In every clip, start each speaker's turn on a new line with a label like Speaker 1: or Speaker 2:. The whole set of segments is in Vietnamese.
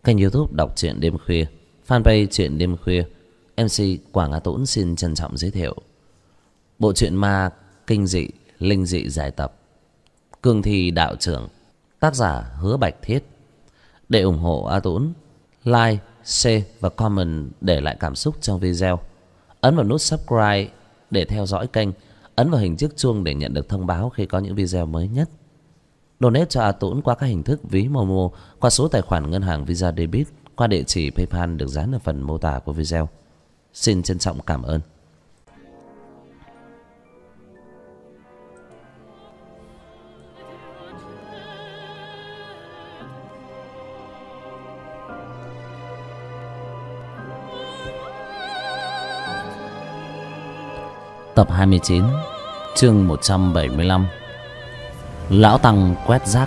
Speaker 1: Kênh YouTube đọc truyện đêm khuya, fanpage truyện đêm khuya. MC Quảng Á Tũng xin trân trọng giới thiệu bộ truyện ma kinh dị linh dị dài tập Cương Thi Đạo Trưởng, tác giả Hứa Bạch Thiết. Để ủng hộ A Tũng, like, share và comment để lại cảm xúc trong video. Ấn vào nút subscribe để theo dõi kênh. Ấn vào hình chiếc chuông để nhận được thông báo khi có những video mới nhất. Donate cho A Tũng qua các hình thức ví Momo, qua số tài khoản ngân hàng Visa Debit, qua địa chỉ PayPal được dán ở phần mô tả của video. Xin trân trọng cảm ơn. Tập 29, chương 175. Lão Tăng quét rác.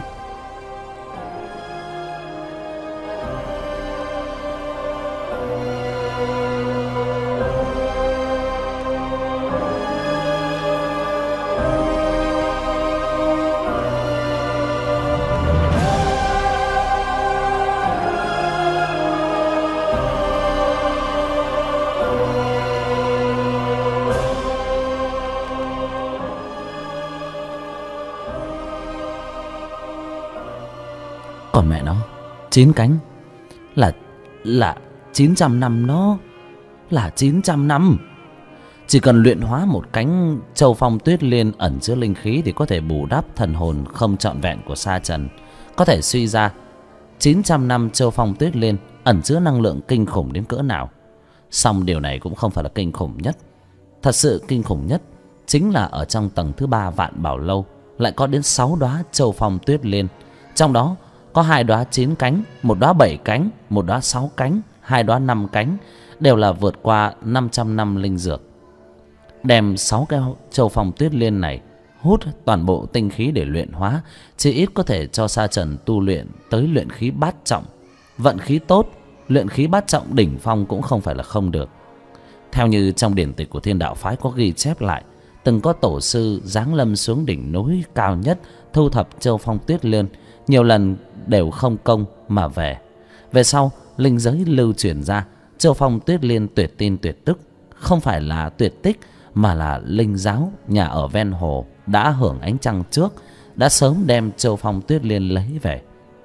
Speaker 1: Còn mẹ nó, 9 cánh là 900 năm, nó là 900 năm. Chỉ cần luyện hóa một cánh Châu Phong Tuyết Liên ẩn chứa linh khí thì có thể bù đắp thần hồn không trọn vẹn của Sa Trần. Có thể suy ra 900 năm Châu Phong Tuyết Liên ẩn chứa năng lượng kinh khủng đến cỡ nào. Song điều này cũng không phải là kinh khủng nhất. Thật sự kinh khủng nhất chính là ở trong tầng thứ 3 Vạn Bảo Lâu lại có đến 6 đóa Châu Phong Tuyết Liên. Trong đó có 2 đóa 9 cánh, 1 đóa 7 cánh, 1 đóa 6 cánh, 2 đóa 5 cánh, đều là vượt qua 500 năm linh dược. Đem 6 cái Châu Phong Tuyết Liên này hút toàn bộ tinh khí để luyện hóa, chỉ ít có thể cho Sa Trần tu luyện tới luyện khí bát trọng. Vận khí tốt, luyện khí bát trọng đỉnh phong cũng không phải là không được. Theo như trong điển tịch của Thiên Đạo phái có ghi chép lại, từng có tổ sư giáng lâm xuống đỉnh núi cao nhất thu thập Châu Phong Tuyết Liên, nhiều lần đều không công mà về. Về sau linh giới lưu truyền ra Châu Phong Tuyết Liên tuyệt tin tuyệt tức, không phải là tuyệt tích mà là linh giáo nhà ở ven hồ đã hưởng ánh trăng trước, đã sớm đem Châu Phong Tuyết Liên lấy về.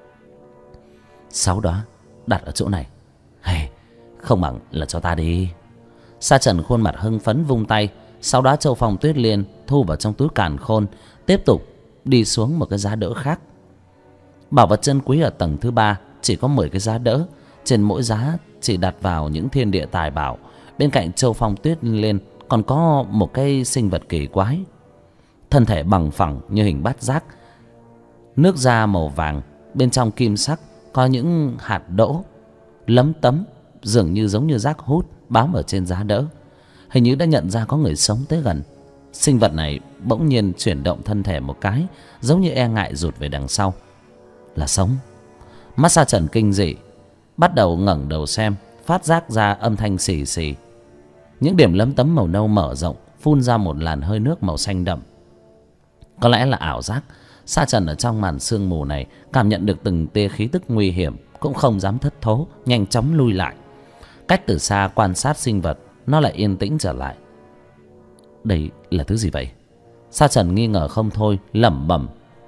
Speaker 1: 6 đóa đặt ở chỗ này, hay không bằng là cho ta đi. Sa Trần khuôn mặt hưng phấn vung tay, 6 đóa Châu Phong Tuyết Liên thu vào trong túi càn khôn, tiếp tục đi xuống một cái giá đỡ khác. Bảo vật chân quý ở tầng thứ 3 chỉ có 10 cái giá đỡ, trên mỗi giá chỉ đặt vào những thiên địa tài bảo. Bên cạnh Châu Phong Tuyết Liên còn có một cái sinh vật kỳ quái, thân thể bằng phẳng như hình bát giác, nước da màu vàng, bên trong kim sắc có những hạt đỗ lấm tấm, dường như giống như rác hút bám ở trên giá đỡ. Hình như đã nhận ra có người sống tới gần. Sinh vật này bỗng nhiên chuyển động thân thể một cái, giống như e ngại rụt về đằng sau. Là sống. Mắt Sa Trần kinh dị, bắt đầu ngẩng đầu xem, phát giác ra âm thanh xì xì. Những điểm lấm tấm màu nâu mở rộng, phun ra một làn hơi nước màu xanh đậm. Có lẽ là ảo giác. Sa Trần ở trong màn sương mù này cảm nhận được từng tia khí tức nguy hiểm, cũng không dám thất thố, nhanh chóng lui lại. Cách từ xa quan sát sinh vật, nó lại yên tĩnh trở lại. Đây là thứ gì vậy? Sa Trần nghi ngờ không thôi, lẩm bẩm.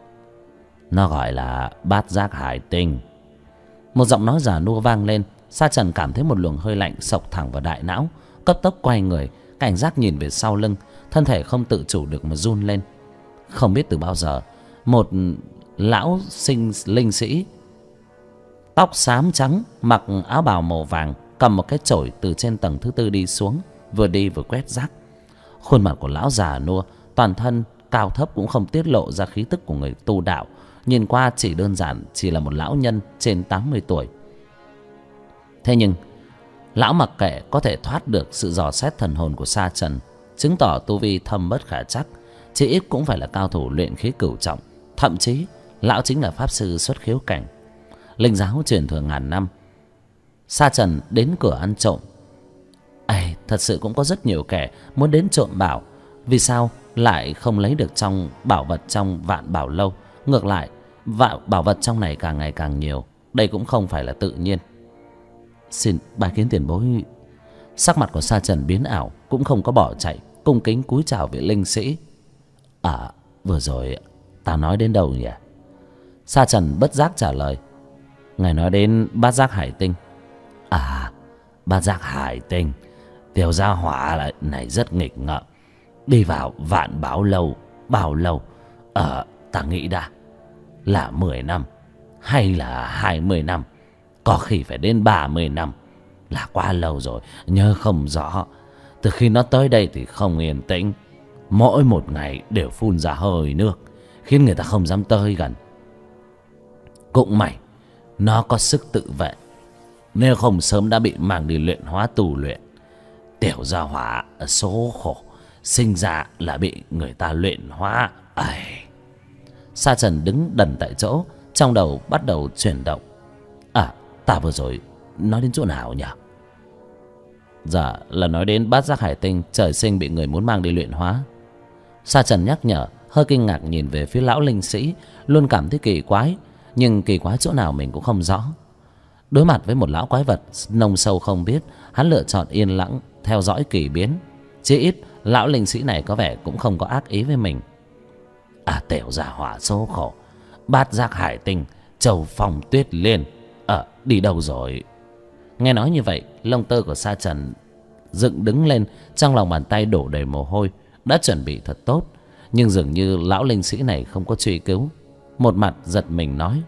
Speaker 1: Nó gọi là bát giác hải tinh. Một giọng nói già nua vang lên. Sa Trần cảm thấy một luồng hơi lạnh xộc thẳng vào đại não, cấp tốc quay người, cảnh giác nhìn về sau lưng, thân thể không tự chủ được mà run lên. Không biết từ bao giờ, một lão linh sĩ tóc xám trắng, mặc áo bào màu vàng, cầm một cái chổi từ trên tầng thứ 4 đi xuống, vừa đi vừa quét rác. Khuôn mặt của lão già nua, toàn thân cao thấp cũng không tiết lộ ra khí tức của người tu đạo, nhìn qua chỉ đơn giản chỉ là một lão nhân trên 80 tuổi. Thế nhưng lão mặc kệ có thể thoát được sự dò xét thần hồn của Sa Trần, chứng tỏ tu vi thâm bất khả trắc, chỉ ít cũng phải là cao thủ luyện khí cửu trọng, thậm chí lão chính là pháp sư xuất khiếu cảnh. Linh giáo truyền thừa ngàn năm. Sa Trần đến cửa ăn trộm. Thật sự cũng có rất nhiều kẻ muốn đến trộm bảo, vì sao lại không lấy được trong bảo vật trong Vạn Bảo Lâu? Ngược lại, bảo vật trong này càng ngày càng nhiều. Đây cũng không phải là tự nhiên. Xin bái kiến tiền bối. Sắc mặt của Sa Trần biến ảo, cũng không có bỏ chạy, cung kính cúi chào vị linh sĩ. Vừa rồi ta nói đến đâu nhỉ? Sa Trần bất giác trả lời. Ngài nói đến Bát Giác Hải Tinh. Bát Giác Hải Tinh. Tiểu gia hỏa này rất nghịch ngợm, đi vào Vạn Bảo Lâu bao lâu? Ta nghĩ đã là 10 năm hay là 20 năm, có khi phải đến 30 năm, là quá lâu rồi, nhớ không rõ. Từ khi nó tới đây thì không yên tĩnh, mỗi một ngày đều phun ra hơi nước, khiến người ta không dám tới gần. Cũng may nó có sức tự vệ, nếu không sớm đã bị mang đi luyện hóa tu luyện. Tiểu gia hỏa số khổ, sinh ra là bị người ta luyện hóa. Sa Trần đứng đần tại chỗ, trong đầu bắt đầu chuyển động. Ta vừa rồi nói đến chỗ nào nhỉ? Dạ là nói đến Bát Giác Hải Tinh trời sinh bị người muốn mang đi luyện hóa. Sa Trần nhắc nhở, hơi kinh ngạc nhìn về phía lão linh sĩ, luôn cảm thấy kỳ quái, nhưng kỳ quái chỗ nào mình cũng không rõ. Đối mặt với một lão quái vật nông sâu không biết, hắn lựa chọn yên lặng theo dõi kỳ biến. Chỉ ít lão linh sĩ này có vẻ cũng không có ác ý với mình. Tiểu gia hỏa số khổ, Bát Giác Hải Tinh, Châu Phong Tuyết Liên đi đâu rồi? Nghe nói như vậy, lông tơ của Sa Trần dựng đứng lên, trong lòng bàn tay đổ đầy mồ hôi. Đã chuẩn bị thật tốt, nhưng dường như lão linh sĩ này không có truy cứu. Một mặt giật mình nói: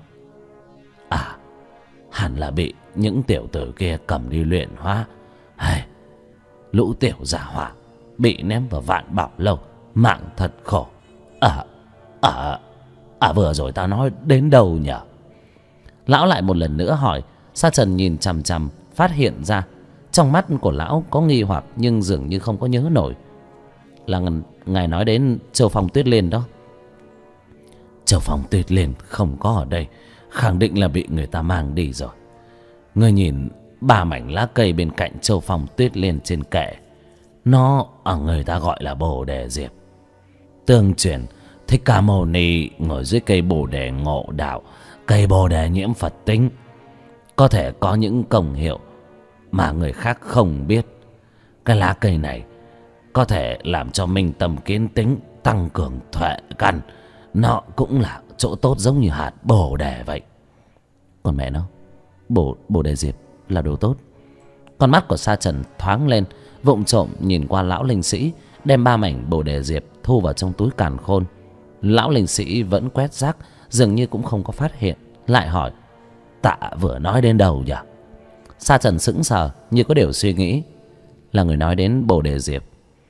Speaker 1: hẳn là bị những tiểu tử kia cầm đi luyện hóa. Lũ tiểu gia hỏa bị ném vào Vạn Bảo Lâu, mạng thật khổ. Vừa rồi ta nói đến đâu nhỉ? Lão lại một lần nữa hỏi. Sa Trần nhìn chằm chằm, phát hiện ra trong mắt của lão có nghi hoặc, nhưng dường như không có nhớ nổi. Là ngài nói đến Châu Phong Tuyết Liên đó. Châu Phong Tuyết Liên không có ở đây, khẳng định là bị người ta mang đi rồi. Ngươi nhìn 3 mảnh lá cây bên cạnh Châu Phong Tuyết Liên trên kệ, nó người ta gọi là Bồ Đề Diệp. Tương truyền Thích Ca Mâu Ni ngồi dưới cây Bồ Đề ngộ đạo, cây Bồ Đề nhiễm Phật tính, có thể có những công hiệu mà người khác không biết. Cái lá cây này có thể làm cho minh tâm kiến tính, tăng cường tuệ căn. Nó cũng là chỗ tốt giống như hạt bồ đề vậy. Còn mẹ nó, bồ đề diệp là đồ tốt. Con mắt của Sa Trần thoáng lên, vụng trộm nhìn qua lão linh sĩ, đem 3 mảnh bồ đề diệp thu vào trong túi càn khôn. Lão linh sĩ vẫn quét rác, dường như cũng không có phát hiện, lại hỏi: ta vừa nói đến đâu nhỉ? Sa Trần sững sờ như có điều suy nghĩ. Là người nói đến bồ đề diệp.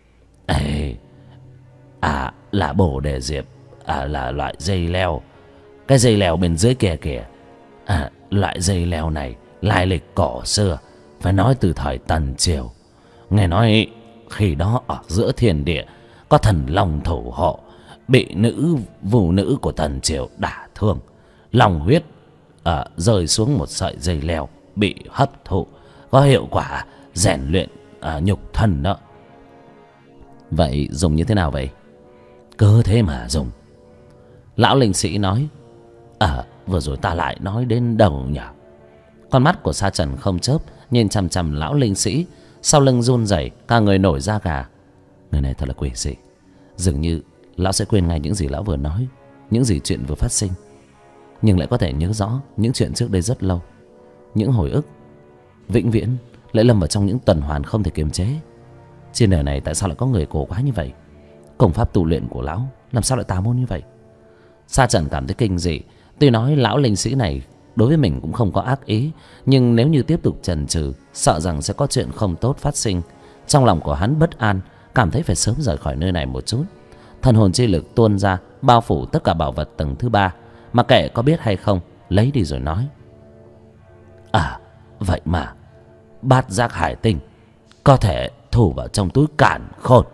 Speaker 1: Là bồ đề diệp, là loại dây leo. Cái dây leo bên dưới kia kìa. Loại dây leo này lai lịch cổ xưa, phải nói từ thời Tần Triều. Nghe nói khi đó ở giữa thiên địa có thần long thủ hộ, bị vũ nữ của Tần Triều đả thương, lòng huyết rơi xuống một sợi dây leo, bị hấp thụ, có hiệu quả rèn luyện nhục thân đó. Vậy dùng như thế nào vậy? Cứ thế mà dùng. Lão linh sĩ nói: vừa rồi ta lại nói đến đâu nhỉ? Con mắt của Sa Trần không chớp nhìn chằm chằm lão linh sĩ, sau lưng run rẩy, cả người nổi da gà. Người này thật là quỷ dị, dường như lão sẽ quên ngay những gì lão vừa nói, những gì chuyện vừa phát sinh, nhưng lại có thể nhớ rõ những chuyện trước đây rất lâu. Những hồi ức vĩnh viễn lại lâm vào trong những tuần hoàn không thể kiềm chế. Trên đời này tại sao lại có người cổ quá như vậy? Công pháp tu luyện của lão làm sao lại tà môn như vậy? Sa Trần cảm thấy kinh dị. Tuy nói lão linh sĩ này đối với mình cũng không có ác ý, nhưng nếu như tiếp tục chần chừ, sợ rằng sẽ có chuyện không tốt phát sinh. Trong lòng của hắn bất an, cảm thấy phải sớm rời khỏi nơi này một chút. Thần hồn chi lực tuôn ra, bao phủ tất cả bảo vật tầng thứ 3. Mà kệ có biết hay không, lấy đi rồi nói: vậy mà Bát Giác Hải Tinh có thể thu vào trong túi càn khôn.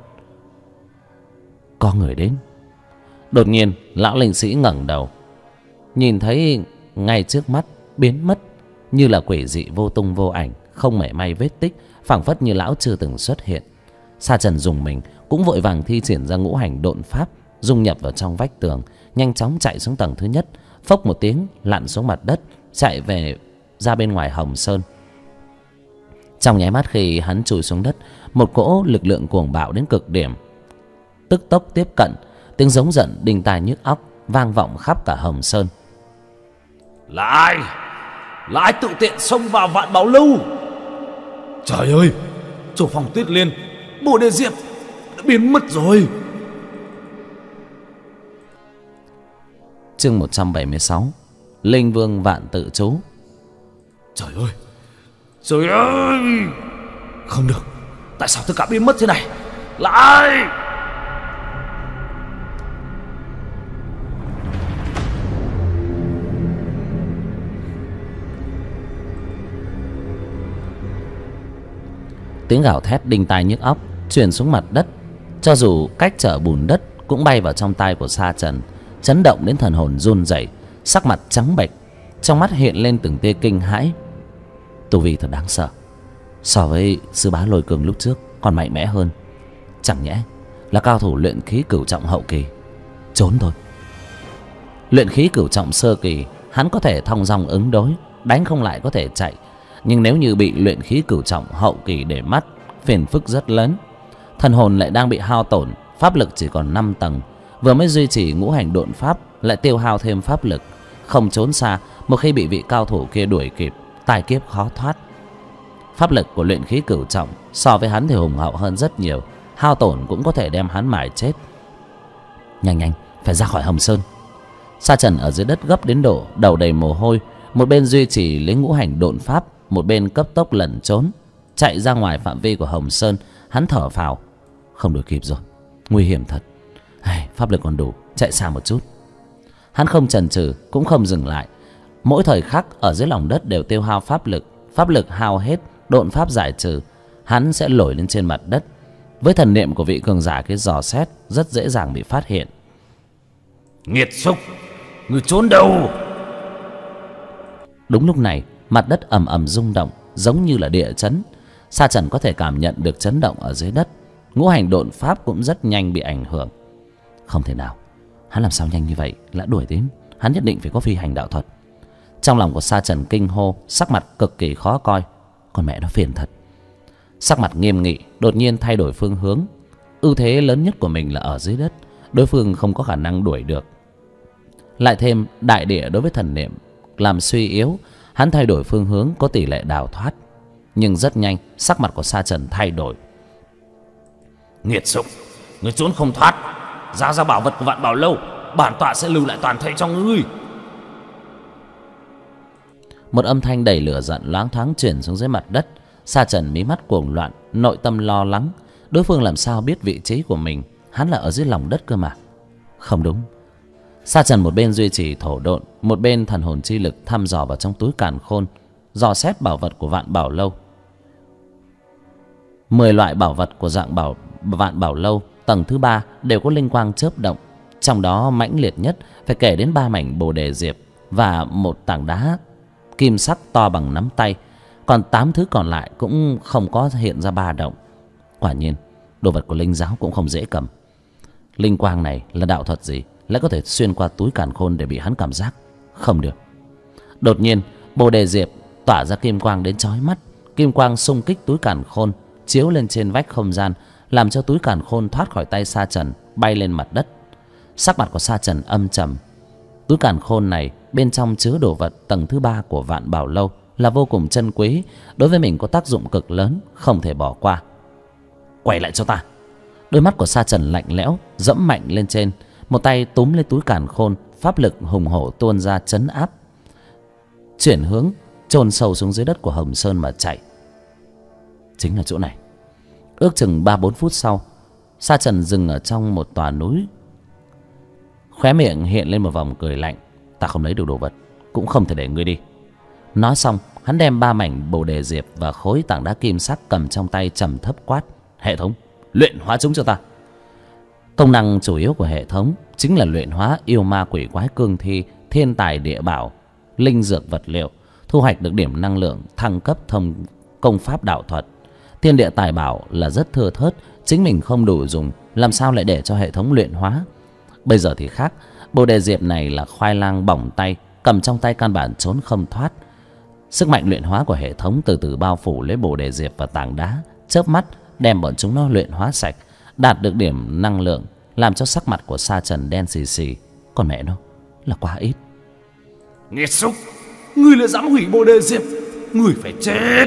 Speaker 1: Có người đến. Đột nhiên lão linh sĩ ngẩng đầu, nhìn thấy ngay trước mắt biến mất, như là quỷ dị vô tung vô ảnh, không mảy may vết tích, phảng phất như lão chưa từng xuất hiện. Sa Trần dùng mình, cũng vội vàng thi triển ra ngũ hành độn pháp, dung nhập vào trong vách tường, nhanh chóng chạy xuống tầng thứ nhất, phốc một tiếng lặn xuống mặt đất, chạy về ra bên ngoài Hồng Sơn. Trong nháy mắt khi hắn chùi xuống đất, một cỗ lực lượng cuồng bạo đến cực điểm tức tốc tiếp cận. Tiếng giống giận đinh tai nhức óc vang vọng khắp cả Hồng Sơn.
Speaker 2: Là ai? Là ai tự tiện xông vào Vạn Bảo Lâu? Trời ơi, Châu Phong Tuyết Liên, Bồ Đề Diệp đã biến mất rồi.
Speaker 1: Chương 176. Linh Vương Vạn Tự Chú.
Speaker 2: Trời ơi, trời ơi, không được, tại sao tất cả biến mất thế này? Là ai?
Speaker 1: Tiếng gào thét đinh tai nhức óc truyền xuống mặt đất, cho dù cách trở bùn đất cũng bay vào trong tai của Sa Trần, chấn động đến thần hồn run rẩy, sắc mặt trắng bệch, trong mắt hiện lên từng tia kinh hãi. Tu vi thật đáng sợ, so với sư bá Lôi Cường lúc trước còn mạnh mẽ hơn. Chẳng nhẽ là cao thủ luyện khí cửu trọng hậu kỳ? Trốn thôi. Luyện khí cửu trọng sơ kỳ hắn có thể thong dong ứng đối, đánh không lại có thể chạy, nhưng nếu như bị luyện khí cửu trọng hậu kỳ để mắt, phiền phức rất lớn. Thần hồn lại đang bị hao tổn, pháp lực chỉ còn 5 tầng, vừa mới duy trì ngũ hành độn pháp lại tiêu hao thêm pháp lực, không trốn xa, một khi bị vị cao thủ kia đuổi kịp, tai kiếp khó thoát. Pháp lực của luyện khí cửu trọng so với hắn thì hùng hậu hơn rất nhiều, hao tổn cũng có thể đem hắn mài chết. Nhanh nhanh, phải ra khỏi Hồng Sơn. Sa Trần ở dưới đất gấp đến độ đầu đầy mồ hôi, một bên duy trì lấy ngũ hành độn pháp, một bên cấp tốc lẩn trốn, chạy ra ngoài phạm vi của Hồng Sơn. Hắn thở phào, không đuổi kịp rồi, nguy hiểm thật. Pháp lực còn đủ, chạy xa một chút. Hắn không chần chừ cũng không dừng lại, mỗi thời khắc ở dưới lòng đất đều tiêu hao pháp lực. Pháp lực hao hết, độn pháp giải trừ, hắn sẽ nổi lên trên mặt đất. Với thần niệm của vị cường giả cái dò xét, rất dễ dàng bị phát hiện.
Speaker 2: Nghiệt xúc, người trốn đâu?
Speaker 1: Đúng lúc này, mặt đất ầm ầm rung động, giống như là địa chấn. Sa Trần có thể cảm nhận được chấn động ở dưới đất. Ngũ hành độn pháp cũng rất nhanh bị ảnh hưởng. Không thể nào, hắn làm sao nhanh như vậy đã đuổi đến? Hắn nhất định phải có phi hành đạo thuật. Trong lòng của Sa Trần kinh hô, sắc mặt cực kỳ khó coi. Con mẹ nó phiền thật. Sắc mặt nghiêm nghị, đột nhiên thay đổi phương hướng. Ưu thế lớn nhất của mình là ở dưới đất, đối phương không có khả năng đuổi được. Lại thêm đại địa đối với thần niệm làm suy yếu, hắn thay đổi phương hướng có tỷ lệ đào thoát. Nhưng rất nhanh, sắc mặt của Sa Trần thay đổi.
Speaker 2: Nghiệt xúc, người trốn không thoát. Ra bảo vật của Vạn Bảo Lâu, bản tọa sẽ lưu lại toàn thây cho ngươi.
Speaker 1: Một âm thanh đầy lửa giận loáng thoáng truyền xuống dưới mặt đất. Sa Trần mí mắt cuồng loạn, nội tâm lo lắng. Đối phương làm sao biết vị trí của mình? Hắn là ở dưới lòng đất cơ mà. Không đúng. Sa Trần một bên duy trì thổ độn, một bên thần hồn chi lực thăm dò vào trong túi càn khôn, dò xét bảo vật của Vạn Bảo Lâu. 10 loại bảo vật của dạng Vạn Bảo Lâu tầng thứ 3 đều có linh quang chớp động. Trong đó mãnh liệt nhất phải kể đến 3 mảnh Bồ Đề Diệp và một tảng đá kim sắc to bằng nắm tay. Còn 8 thứ còn lại cũng không có hiện ra ba động. Quả nhiên đồ vật của linh giáo cũng không dễ cầm. Linh quang này là đạo thuật gì lại có thể xuyên qua túi càn khôn để bị hắn cảm giác? Không được. Đột nhiên Bồ Đề Diệp tỏa ra kim quang đến chói mắt. Kim quang xung kích túi càn khôn, chiếu lên trên vách không gian, làm cho túi càn khôn thoát khỏi tay Sa Trần, bay lên mặt đất. Sắc mặt của Sa Trần âm trầm. Túi càn khôn này bên trong chứa đồ vật tầng thứ 3 của Vạn Bảo Lâu là vô cùng chân quý, đối với mình có tác dụng cực lớn, không thể bỏ qua.
Speaker 2: Quay lại cho ta.
Speaker 1: Đôi mắt của Sa Trần lạnh lẽo, dẫm mạnh lên trên, một tay túm lấy túi càn khôn, pháp lực hùng hổ tuôn ra trấn áp, chuyển hướng chôn sâu xuống dưới đất của Hồng Sơn mà chạy. Chính là chỗ này. Ước chừng 3-4 phút sau, Sa Trần dừng ở trong một tòa núi. Khóe miệng hiện lên một vòng cười lạnh. Ta không lấy được đồ vật, cũng không thể để ngươi đi. Nói xong, hắn đem 3 mảnh Bồ Đề Diệp và khối tảng đá kim sắc cầm trong tay trầm thấp quát: hệ thống, luyện hóa chúng cho ta. Công năng chủ yếu của hệ thống chính là luyện hóa yêu ma quỷ quái cương thi, thiên tài địa bảo, linh dược vật liệu, thu hoạch được điểm năng lượng, thăng cấp thông công pháp đạo thuật. Thiên địa tài bảo là rất thưa thớt, chính mình không đủ dùng, làm sao lại để cho hệ thống luyện hóa. Bây giờ thì khác, Bồ Đề Diệp này là khoai lang bỏng tay, cầm trong tay căn bản trốn không thoát. Sức mạnh luyện hóa của hệ thống từ từ bao phủ lấy bồ đề diệp và tảng đá, chớp mắt đem bọn chúng nó luyện hóa sạch, đạt được điểm năng lượng làm cho sắc mặt của Sa Trần đen xì xì. Còn mẹ nó là quá ít.
Speaker 2: Nghiệt xúc, ngươi lại dám hủy bồ đề diệp, ngươi phải chết.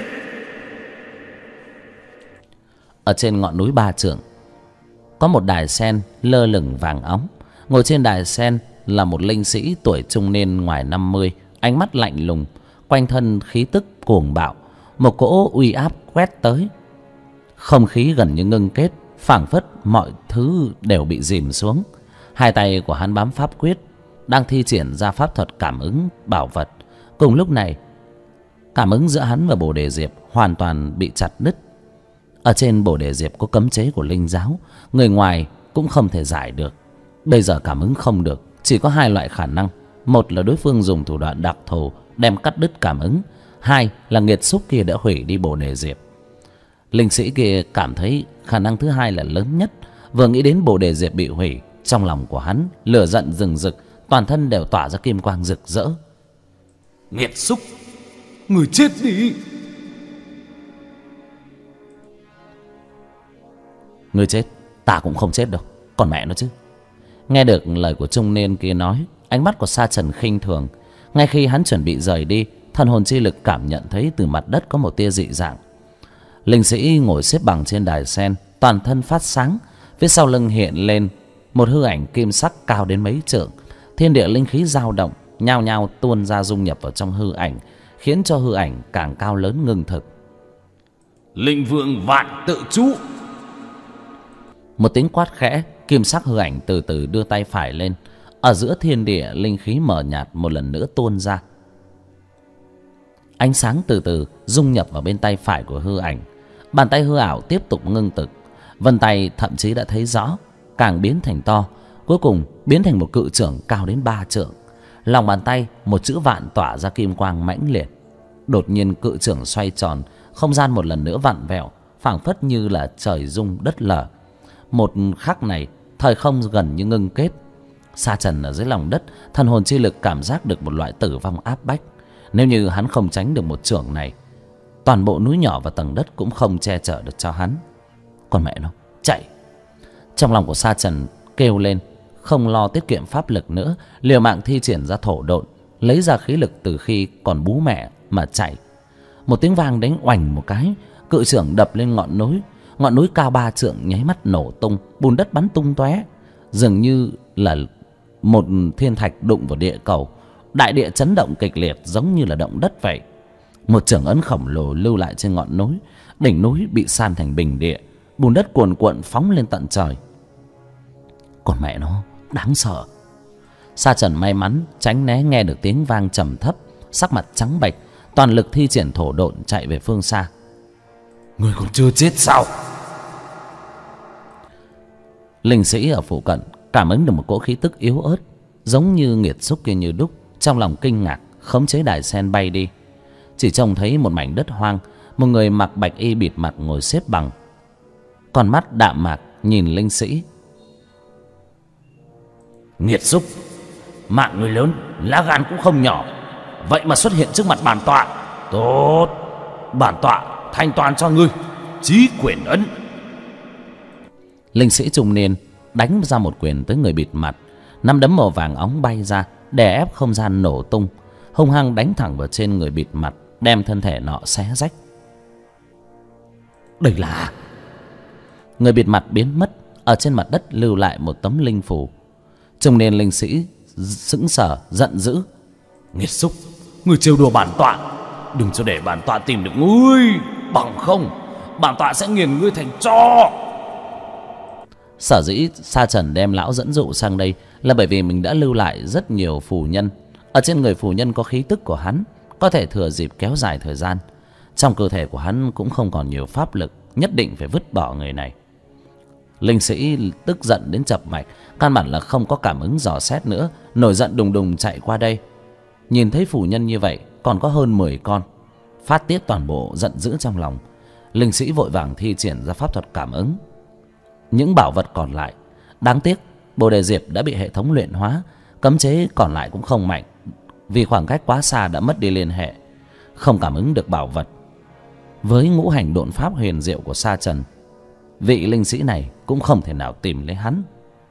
Speaker 1: Ở trên ngọn núi Ba Trượng có một đài sen lơ lửng vàng óng. Ngồi trên đài sen là một linh sĩ tuổi trung niên ngoài 50, ánh mắt lạnh lùng, quanh thân khí tức cuồng bạo, một cỗ uy áp quét tới. Không khí gần như ngưng kết, phảng phất mọi thứ đều bị dìm xuống. Hai tay của hắn bám pháp quyết, đang thi triển ra pháp thuật cảm ứng bảo vật. Cùng lúc này, cảm ứng giữa hắn và bồ đề diệp hoàn toàn bị chặt đứt. Ở trên bồ đề diệp có cấm chế của linh giáo, người ngoài cũng không thể giải được. Bây giờ cảm ứng không được, chỉ có hai loại khả năng. Một là đối phương dùng thủ đoạn đặc thù đem cắt đứt cảm ứng, hai là nghiệt xúc kia đã hủy đi bồ đề diệp. Linh sĩ kia cảm thấy khả năng thứ hai là lớn nhất. Vừa nghĩ đến bồ đề diệp bị hủy, trong lòng của hắn lửa giận rừng rực, toàn thân đều tỏa ra kim quang rực rỡ.
Speaker 2: Nghiệt xúc, người chết đi.
Speaker 1: Người chết, ta cũng không chết đâu, còn mẹ nó chứ. Nghe được lời của trung niên kia nói, ánh mắt của Sa Trần khinh thường. Ngay khi hắn chuẩn bị rời đi, thần hồn chi lực cảm nhận thấy từ mặt đất có một tia dị dạng. Linh sĩ ngồi xếp bằng trên đài sen, toàn thân phát sáng. Phía sau lưng hiện lên một hư ảnh kim sắc cao đến mấy trượng. Thiên địa linh khí dao động, nhao nhao tuôn ra dung nhập vào trong hư ảnh, khiến cho hư ảnh càng cao lớn ngưng thực.
Speaker 2: Linh vương vạn tự chú.
Speaker 1: Một tiếng quát khẽ, kim sắc hư ảnh từ từ đưa tay phải lên. Ở giữa thiên địa linh khí mờ nhạt một lần nữa tuôn ra. Ánh sáng từ từ dung nhập vào bên tay phải của hư ảnh. Bàn tay hư ảo tiếp tục ngưng thực. Vân tay thậm chí đã thấy rõ, càng biến thành to, cuối cùng biến thành một cự chưởng cao đến 3 trượng. Lòng bàn tay một chữ vạn tỏa ra kim quang mãnh liệt. Đột nhiên cự chưởng xoay tròn, không gian một lần nữa vặn vẹo, phảng phất như là trời rung đất lở. Một khắc này, thời không gần như ngưng kết. Sa Trần ở dưới lòng đất, thần hồn chi lực cảm giác được một loại tử vong áp bách. Nếu như hắn không tránh được một chưởng này, toàn bộ núi nhỏ và tầng đất cũng không che chở được cho hắn. Còn mẹ nó, chạy! Trong lòng của Sa Trần kêu lên, không lo tiết kiệm pháp lực nữa, liều mạng thi triển ra thổ độn, lấy ra khí lực từ khi còn bú mẹ mà chạy. Một tiếng vang đánh oành một cái, cự chưởng đập lên ngọn núi cao 3 trượng nháy mắt nổ tung, bùn đất bắn tung tóe, dường như là một thiên thạch đụng vào địa cầu. Đại địa chấn động kịch liệt giống như là động đất vậy. Một chưởng ấn khổng lồ lưu lại trên ngọn núi, đỉnh núi bị san thành bình địa, bùn đất cuồn cuộn phóng lên tận trời. Còn mẹ nó, đáng sợ! Sa Trần may mắn tránh né nghe được tiếng vang trầm thấp, sắc mặt trắng bệch, toàn lực thi triển thổ độn chạy về phương xa.
Speaker 2: Người còn chưa chết sao?
Speaker 1: Linh sĩ ở phụ cận cảm ứng được một cỗ khí tức yếu ớt, giống như nghiệt xúc kia như đúc. Trong lòng kinh ngạc, khống chế đài sen bay đi. Chỉ trông thấy một mảnh đất hoang, một người mặc bạch y bịt mặt ngồi xếp bằng, con mắt đạm mạc nhìn linh sĩ.
Speaker 2: Nghiệt xúc, mạng người lớn, lá gan cũng không nhỏ, vậy mà xuất hiện trước mặt bản tọa. Tốt, bản tọa thanh toàn cho ngươi chí quyền ấn.
Speaker 1: Linh sĩ trung niên đánh ra một quyền tới người bịt mặt, nắm đấm màu vàng óng bay ra, đè ép không gian nổ tung, hung hăng đánh thẳng vào trên người bịt mặt, đem thân thể nọ xé rách.
Speaker 2: Đây là...
Speaker 1: Người bịt mặt biến mất, ở trên mặt đất lưu lại một tấm linh phù. Trung niên linh sĩ sững sờ giận dữ.
Speaker 2: Nghiệt xúc, ngươi trêu đùa bản tọa, đừng cho để bản tọa tìm được ngươi, bằng không bản tọa sẽ nghiền ngươi thành tro.
Speaker 1: Sở dĩ Sa Trần đem lão dẫn dụ sang đây là bởi vì mình đã lưu lại rất nhiều phù nhân. Ở trên người phù nhân có khí tức của hắn, có thể thừa dịp kéo dài thời gian. Trong cơ thể của hắn cũng không còn nhiều pháp lực, nhất định phải vứt bỏ người này. Linh sĩ tức giận đến chập mạch, căn bản là không có cảm ứng dò xét nữa, nổi giận đùng đùng chạy qua đây. Nhìn thấy phù nhân như vậy, còn có hơn 10 con, phát tiết toàn bộ giận dữ trong lòng. Linh sĩ vội vàng thi triển ra pháp thuật cảm ứng những bảo vật còn lại. Đáng tiếc bồ đề diệp đã bị hệ thống luyện hóa, cấm chế còn lại cũng không mạnh, vì khoảng cách quá xa đã mất đi liên hệ. không cảm ứng được bảo vật. Với ngũ hành độn pháp huyền diệu của Sa Trần, vị linh sĩ này cũng không thể nào tìm lấy hắn.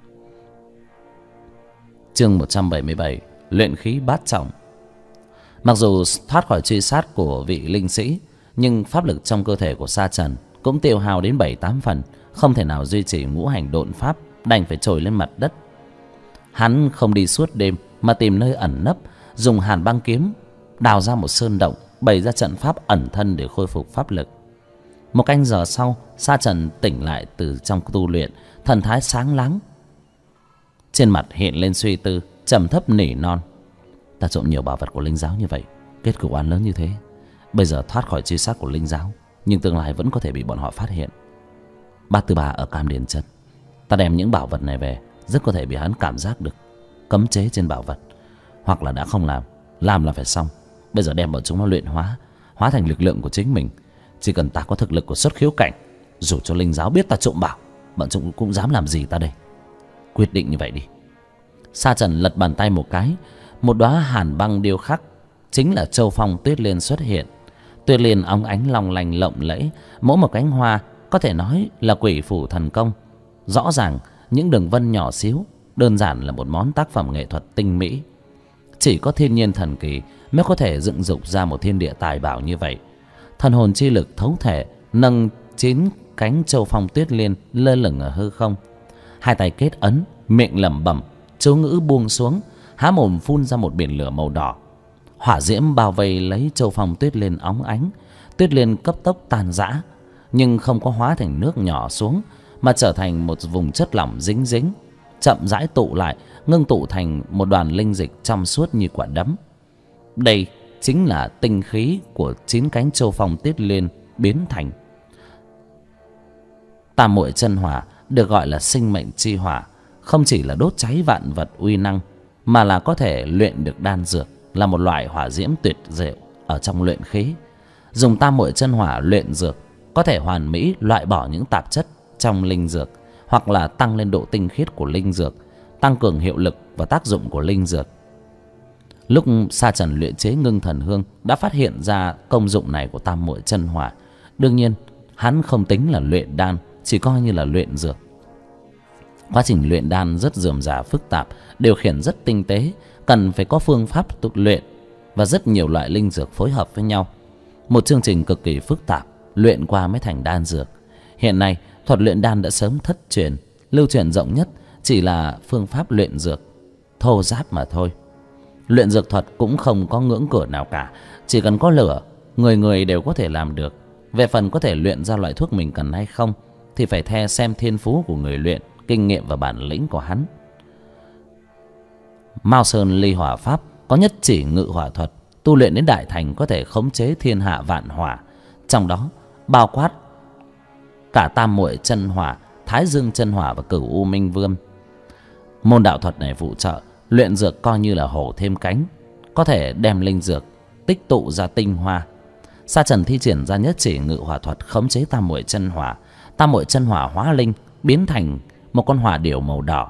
Speaker 1: Chương 177: Luyện khí bát trọng. Mặc dù thoát khỏi truy sát của vị linh sĩ, nhưng pháp lực trong cơ thể của Sa Trần cũng tiêu hao đến 7-8 phần, không thể nào duy trì ngũ hành độn pháp, đành phải trồi lên mặt đất. Hắn không đi suốt đêm mà tìm nơi ẩn nấp, dùng hàn băng kiếm đào ra một sơn động, bày ra trận pháp ẩn thân để khôi phục pháp lực. Một canh giờ sau, Sa Trần tỉnh lại từ trong tu luyện, thần thái sáng láng, trên mặt hiện lên suy tư, trầm thấp nỉ non: ta trộm nhiều bảo vật của linh giáo như vậy, kết cục oán lớn như thế, bây giờ thoát khỏi truy sát của linh giáo, nhưng tương lai vẫn có thể bị bọn họ phát hiện. Bát Tư Bà ở Cam Điền Chân, ta đem những bảo vật này về, rất có thể bị hắn cảm giác được cấm chế trên bảo vật, hoặc là đã không làm là phải xong. Bây giờ đem bọn chúng nó luyện hóa thành lực lượng của chính mình. Chỉ cần ta có thực lực của xuất khiếu cảnh, dù cho linh giáo biết ta trộm bảo, bọn chúng cũng dám làm gì ta đây. Quyết định như vậy đi. Sa Trần lật bàn tay một cái, một đóa hàn băng điêu khắc chính là Châu Phong Tuyết Liên xuất hiện. Tuyết liên óng ánh long lanh lộng lẫy, mỗi một cánh hoa có thể nói là quỷ phủ thần công. Rõ ràng những đường vân nhỏ xíu, đơn giản là một món tác phẩm nghệ thuật tinh mỹ. Chỉ có thiên nhiên thần kỳ mới có thể dựng dục ra một thiên địa tài bảo như vậy. Thần hồn chi lực thấu thể nâng 9 cánh Châu Phong Tuyết Liên lơ lửng ở hư không. Hai tay kết ấn, miệng lẩm bẩm chú ngữ buông xuống, há mồm phun ra một biển lửa màu đỏ. Hỏa diễm bao vây lấy Châu Phong Tuyết Liên óng ánh. Tuyết liên cấp tốc tan rã, nhưng không có hóa thành nước nhỏ xuống, mà trở thành một vùng chất lỏng dính dính, chậm rãi tụ lại, ngưng tụ thành một đoàn linh dịch trong suốt như quả đấm. Đây chính là tinh khí của 9 cánh Châu Phong Tuyết Liên biến thành. Tam muội chân hỏa được gọi là sinh mệnh chi hỏa, không chỉ là đốt cháy vạn vật uy năng, mà là có thể luyện được đan dược, là một loại hỏa diễm tuyệt diệu ở trong luyện khí. Dùng tam muội chân hỏa luyện dược có thể hoàn mỹ loại bỏ những tạp chất trong linh dược, hoặc là tăng lên độ tinh khiết của linh dược, tăng cường hiệu lực và tác dụng của linh dược. Lúc Sa Trần luyện chế Ngưng Thần Hương đã phát hiện ra công dụng này của tam muội chân hỏa. Đương nhiên hắn không tính là luyện đan, chỉ coi như là luyện dược. Quá trình luyện đan rất rườm rà phức tạp, điều khiển rất tinh tế, cần phải có phương pháp tu luyện và rất nhiều loại linh dược phối hợp với nhau. Một chương trình cực kỳ phức tạp, luyện qua mới thành đan dược. Hiện nay thuật luyện đan đã sớm thất truyền, lưu truyền rộng nhất chỉ là phương pháp luyện dược thô ráp mà thôi. Luyện dược thuật cũng không có ngưỡng cửa nào cả, chỉ cần có lửa, người người đều có thể làm được. Về phần có thể luyện ra loại thuốc mình cần hay không thì phải theo xem thiên phú của người luyện, kinh nghiệm và bản lĩnh của hắn. Mao Sơn Ly Hỏa Pháp có nhất chỉ ngự hỏa thuật, tu luyện đến đại thành có thể khống chế thiên hạ vạn hỏa, trong đó bao quát cả tam muội chân hỏa, thái dương chân hỏa và cửu u minh vương. Môn đạo thuật này phụ trợ luyện dược coi như là hổ thêm cánh, có thể đem linh dược tích tụ ra tinh hoa. Sa Trần thi triển ra nhất chỉ ngự hỏa thuật khống chế tam muội chân hỏa. Tam muội chân hỏa hóa linh, biến thành một con hỏa điểu màu đỏ.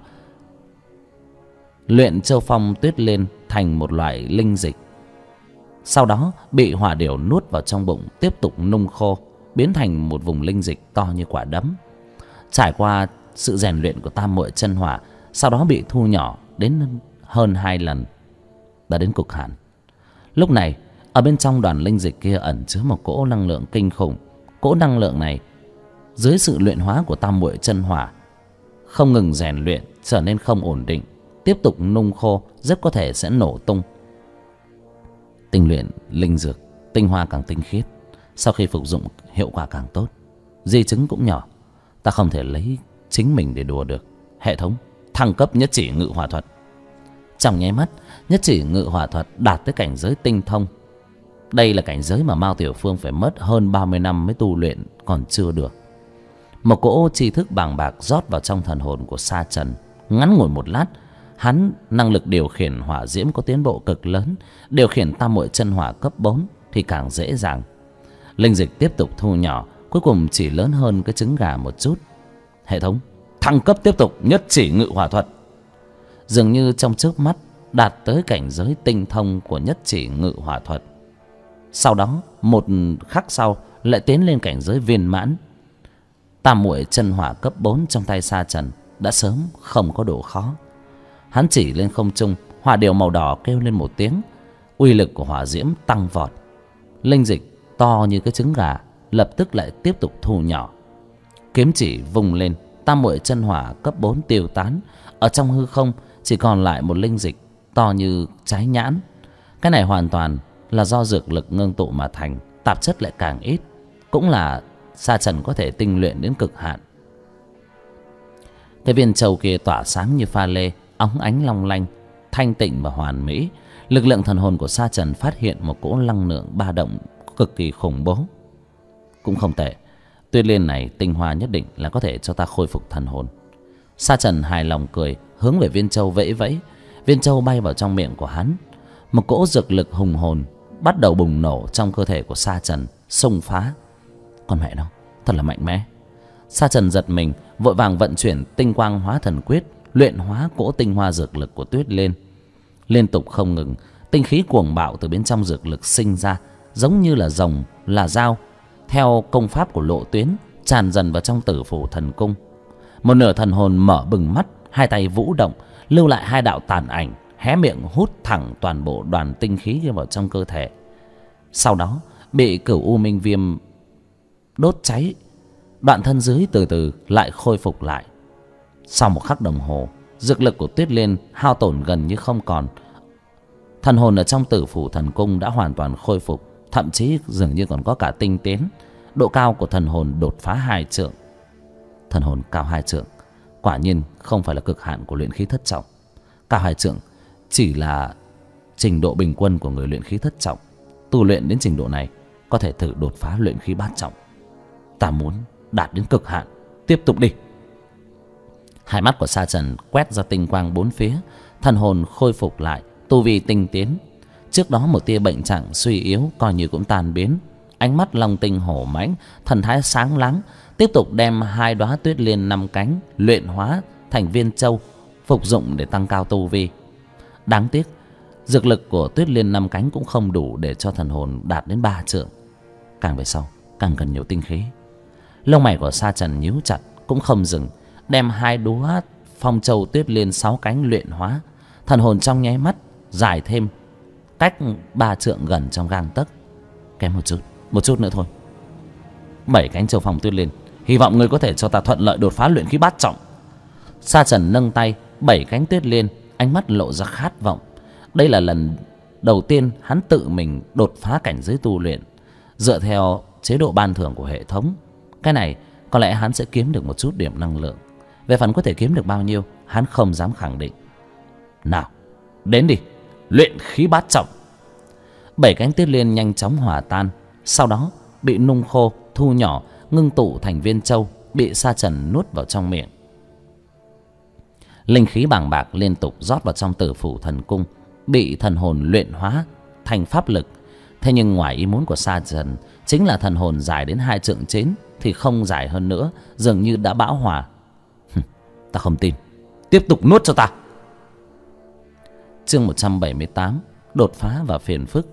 Speaker 1: Luyện Châu Phong Tuyết Liên thành một loại linh dịch, sau đó bị hỏa điểu nuốt vào trong bụng, tiếp tục nung khô, biến thành một vùng linh dịch to như quả đấm. Trải qua sự rèn luyện của tam muội chân hỏa, sau đó bị thu nhỏ đến hơn 2 lần, đã đến cực hạn. Lúc này ở bên trong đoàn linh dịch kia ẩn chứa một cỗ năng lượng kinh khủng. Cỗ năng lượng này dưới sự luyện hóa của tam muội chân hỏa không ngừng rèn luyện, trở nên không ổn định, tiếp tục nung khô, rất có thể sẽ nổ tung. Tinh luyện linh dược, tinh hoa càng tinh khiết, sau khi phục dụng hiệu quả càng tốt, di chứng cũng nhỏ. Ta không thể lấy chính mình để đùa được. Hệ thống thăng cấp nhất chỉ ngự hỏa thuật. Trong nháy mắt, nhất chỉ ngự hỏa thuật đạt tới cảnh giới tinh thông. Đây là cảnh giới mà Mao Tiểu Phương phải mất hơn 30 năm mới tu luyện còn chưa được. Một cỗ tri thức bàng bạc rót vào trong thần hồn của Sa Trần. Ngắn ngủi một lát, hắn năng lực điều khiển hỏa diễm có tiến bộ cực lớn. Điều khiển tam muội chân hỏa cấp 4 thì càng dễ dàng. Linh dịch tiếp tục thu nhỏ, cuối cùng chỉ lớn hơn cái trứng gà một chút. Hệ thống thăng cấp tiếp tục nhất chỉ ngự hỏa thuật. Dường như trong chớp mắt đạt tới cảnh giới tinh thông của nhất chỉ ngự hỏa thuật. Sau đó một khắc sau lại tiến lên cảnh giới viên mãn. Tam muội chân hỏa cấp 4 trong tay Sa Trần đã sớm không có độ khó. Hắn chỉ lên không trung, hỏa điểu màu đỏ kêu lên một tiếng, uy lực của hỏa diễm tăng vọt. Linh dịch to như cái trứng gà lập tức lại tiếp tục thu nhỏ. Kiếm chỉ vùng lên, tam muội chân hỏa cấp 4 tiêu tán. Ở trong hư không chỉ còn lại một linh dịch to như trái nhãn. Cái này hoàn toàn là do dược lực ngưng tụ mà thành, tạp chất lại càng ít, cũng là Sa Trần có thể tinh luyện đến cực hạn. Cái viên châu kia tỏa sáng như pha lê, óng ánh long lanh, thanh tịnh và hoàn mỹ. Lực lượng thần hồn của Sa Trần phát hiện một cỗ năng lượng ba động cực kỳ khủng bố. Cũng không tệ, Tuyết Liên này tinh hoa nhất định là có thể cho ta khôi phục thần hồn. Sa Trần hài lòng cười, hướng về viên châu vẫy vẫy. Viên châu bay vào trong miệng của hắn. Một cỗ dược lực hùng hồn bắt đầu bùng nổ trong cơ thể của Sa Trần, xông phá. Con mẹ nó, thật là mạnh mẽ. Sa Trần giật mình, vội vàng vận chuyển tinh quang hóa thần quyết, luyện hóa cỗ tinh hoa dược lực của Tuyết Liên. Liên tục không ngừng, tinh khí cuồng bạo từ bên trong dược lực sinh ra, giống như là rồng, là dao, theo công pháp của Lộ Tuyến, tràn dần vào trong Tử Phủ Thần Cung. Một nửa thần hồn mở bừng mắt, hai tay vũ động, lưu lại hai đạo tàn ảnh, hé miệng hút thẳng toàn bộ đoàn tinh khí vào trong cơ thể. Sau đó bị Cửu U Minh Viêm đốt cháy, đoạn thân dưới từ từ lại khôi phục lại. Sau một khắc đồng hồ, dược lực của Tuyết Liên hao tổn gần như không còn. Thần hồn ở trong Tử Phủ Thần Cung đã hoàn toàn khôi phục, thậm chí dường như còn có cả tinh tiến. Độ cao của thần hồn đột phá 2 trượng. Thần hồn cao 2 trượng quả nhiên không phải là cực hạn của luyện khí thất trọng. Cao 2 trượng chỉ là trình độ bình quân của người luyện khí thất trọng. Tu luyện đến trình độ này có thể thử đột phá luyện khí bát trọng. Ta muốn đạt đến cực hạn. Tiếp tục đi. Hai mắt của Sa Trần quét ra tinh quang bốn phía, thần hồn khôi phục lại, tu vi tinh tiến. Trước đó một tia bệnh trạng suy yếu coi như cũng tan biến. Ánh mắt long tinh hổ mãnh, thần thái sáng láng, tiếp tục đem 2 đóa Tuyết Liên 5 cánh luyện hóa thành viên châu, phục dụng để tăng cao tu vi. Đáng tiếc, dược lực của Tuyết Liên 5 cánh cũng không đủ để cho thần hồn đạt đến 3 trượng. Càng về sau, càng cần nhiều tinh khí. Lông mày của Sa Trần nhíu chặt cũng không dừng, đem 2 đóa Phong Châu Tuyết Liên 6 cánh luyện hóa. Thần hồn trong nháy mắt dài thêm, cách 3 trượng gần trong gang tấc. Kém một chút nữa thôi. 7 cánh Châu Phong Tuyết Liên, hy vọng ngươi có thể cho ta thuận lợi đột phá luyện khí bát trọng. Sa Trần nâng tay, 7 cánh Tuyết Liên, ánh mắt lộ ra khát vọng. Đây là lần đầu tiên hắn tự mình đột phá cảnh giới tu luyện. Dựa theo chế độ ban thưởng của hệ thống, cái này có lẽ hắn sẽ kiếm được một chút điểm năng lượng. Về phần có thể kiếm được bao nhiêu, hắn không dám khẳng định. Nào, đến đi, luyện khí bát trọng. 7 cánh Tuyết Liên nhanh chóng hòa tan, sau đó bị nung khô, thu nhỏ, ngưng tụ thành viên châu, bị Sa Trần nuốt vào trong miệng. Linh khí bàng bạc liên tục rót vào trong Tử Phủ Thần Cung, bị thần hồn luyện hóa thành pháp lực. Thế nhưng ngoài ý muốn của Sa Trần chính là thần hồn dài đến 2 trượng 9 thì không dài hơn nữa, dường như đã bão hòa. Ta không tin, tiếp tục nuốt cho ta. Chương 178, đột phá và phiền phức.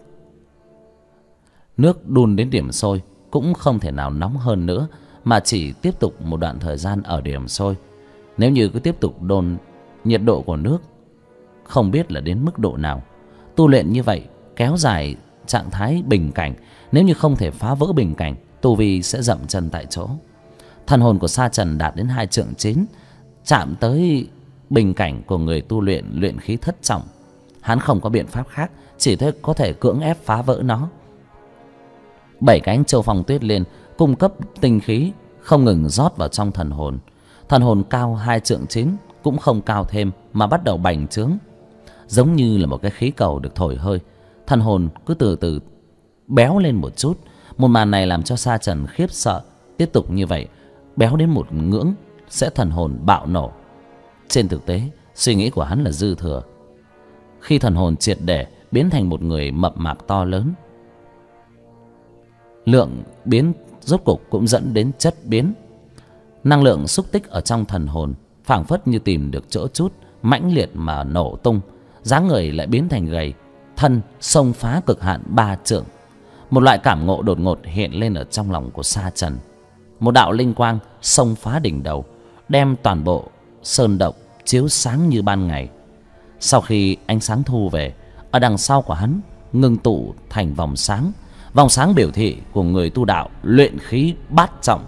Speaker 1: Nước đun đến điểm sôi cũng không thể nào nóng hơn nữa, mà chỉ tiếp tục một đoạn thời gian ở điểm sôi. Nếu như cứ tiếp tục đun, nhiệt độ của nước không biết là đến mức độ nào. Tu luyện như vậy kéo dài trạng thái bình cảnh, nếu như không thể phá vỡ bình cảnh, tu vi sẽ dậm chân tại chỗ. Thần hồn của Sa Trần đạt đến 2 trượng 9, chạm tới bình cảnh của người tu luyện luyện khí thất trọng. Hắn không có biện pháp khác, chỉ có thể cưỡng ép phá vỡ nó. 7 cánh Châu Phong Tuyết Liên cung cấp tinh khí không ngừng rót vào trong thần hồn. Thần hồn cao 2 trượng 9 cũng không cao thêm mà bắt đầu bành trướng, giống như là một cái khí cầu được thổi hơi. Thần hồn cứ từ từ béo lên một chút. Một màn này làm cho Sa Trần khiếp sợ. Tiếp tục như vậy, béo đến một ngưỡng sẽ thần hồn bạo nổ. Trên thực tế, suy nghĩ của hắn là dư thừa. Khi thần hồn triệt để biến thành một người mập mạp to lớn, lượng biến rốt cục cũng dẫn đến chất biến. Năng lượng xúc tích ở trong thần hồn phảng phất như tìm được chỗ chút, mãnh liệt mà nổ tung. Dáng người lại biến thành gầy, thân xông phá cực hạn 3 trượng. Một loại cảm ngộ đột ngột hiện lên ở trong lòng của Sa Trần. Một đạo linh quang xông phá đỉnh đầu, đem toàn bộ sơn động chiếu sáng như ban ngày. Sau khi ánh sáng thu về, ở đằng sau của hắn ngưng tụ thành vòng sáng. Vòng sáng biểu thị của người tu đạo luyện khí bát trọng.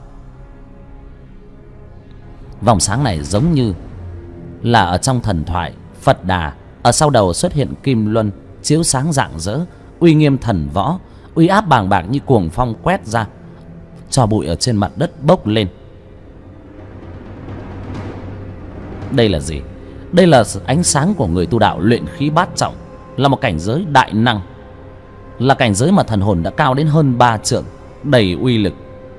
Speaker 1: Vòng sáng này giống như là ở trong thần thoại Phật Đà, ở sau đầu xuất hiện kim luân chiếu sáng rạng rỡ, uy nghiêm thần võ, uy áp bàng bạc như cuồng phong quét ra, cho bụi ở trên mặt đất bốc lên. Đây là gì? Đây là ánh sáng của người tu đạo luyện khí bát trọng, là một cảnh giới đại năng, là cảnh giới mà thần hồn đã cao đến hơn 3 trượng, đầy uy lực.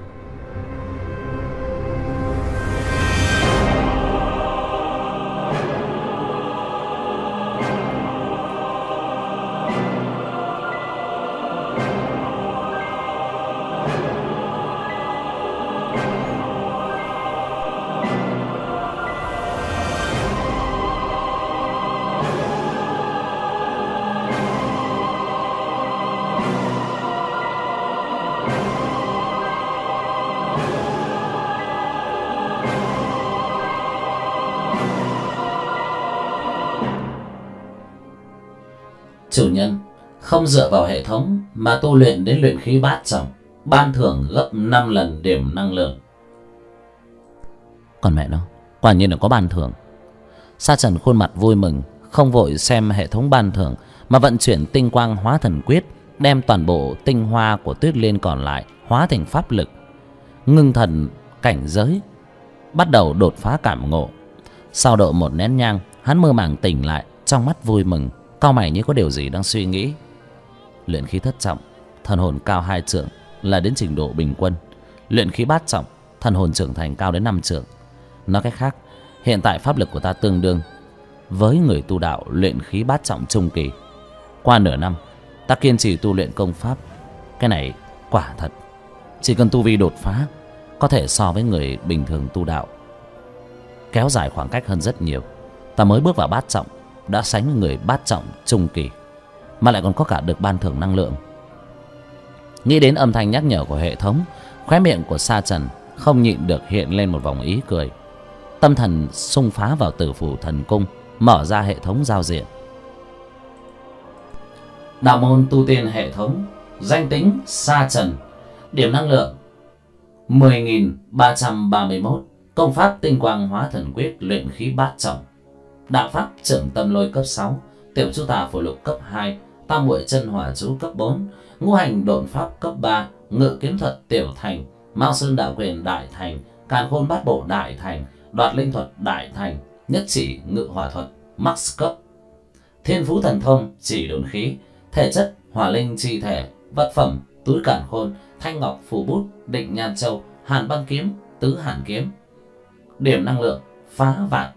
Speaker 1: Chủ nhân không dựa vào hệ thống mà tu luyện đến luyện khí bát trọng, ban thưởng gấp 5 lần điểm năng lượng. Còn mẹ nó, quả nhiên là có ban thưởng. Sa Trần khuôn mặt vui mừng, không vội xem hệ thống ban thưởng mà vận chuyển tinh quang hóa thần quyết, đem toàn bộ tinh hoa của Tuyết Liên còn lại hóa thành pháp lực. Ngưng thần cảnh giới, bắt đầu đột phá cảm ngộ. Sau độ 1 nén nhang, hắn mơ màng tỉnh lại, trong mắt vui mừng, cau mày như có điều gì đang suy nghĩ. Luyện khí thất trọng, thần hồn cao 2 trượng là đến trình độ bình quân. Luyện khí bát trọng, thần hồn trưởng thành cao đến 5 trượng. Nói cách khác, hiện tại pháp lực của ta tương đương với người tu đạo luyện khí bát trọng trung kỳ. Qua nửa năm, ta kiên trì tu luyện công pháp. Cái này quả thật, chỉ cần tu vi đột phá, có thể so với người bình thường tu đạo kéo dài khoảng cách hơn rất nhiều. Ta mới bước vào bát trọng đã sánh với người bát trọng trung kỳ, mà lại còn có cả được ban thưởng năng lượng. Nghĩ đến âm thanh nhắc nhở của hệ thống, khóe miệng của Sa Trần không nhịn được hiện lên một vòng ý cười. Tâm thần xung phá vào Tử Phủ Thần Cung, mở ra hệ thống giao diện. Đạo môn tu tiên hệ thống, danh tính Sa Trần, điểm năng lượng 10.331, công pháp tinh quang hóa thần quyết luyện khí bát trọng, đạo pháp trưởng tâm lôi cấp 6, tiểu chu tà phổ lục cấp 2, tam muội chân hỏa chú cấp 4, ngũ hành độn pháp cấp 3, ngự kiếm thuật tiểu thành, mao sơn đạo quyền đại thành, càn khôn bát bộ đại thành, đoạt linh thuật đại thành, nhất chỉ ngự hỏa thuật max cấp, thiên phú thần thông chỉ độn khí, thể chất hỏa linh chi thể, vật phẩm túi càn khôn, thanh ngọc phù bút, định nhan châu, hàn băng kiếm, tứ hàn kiếm, điểm năng lượng phá vạn.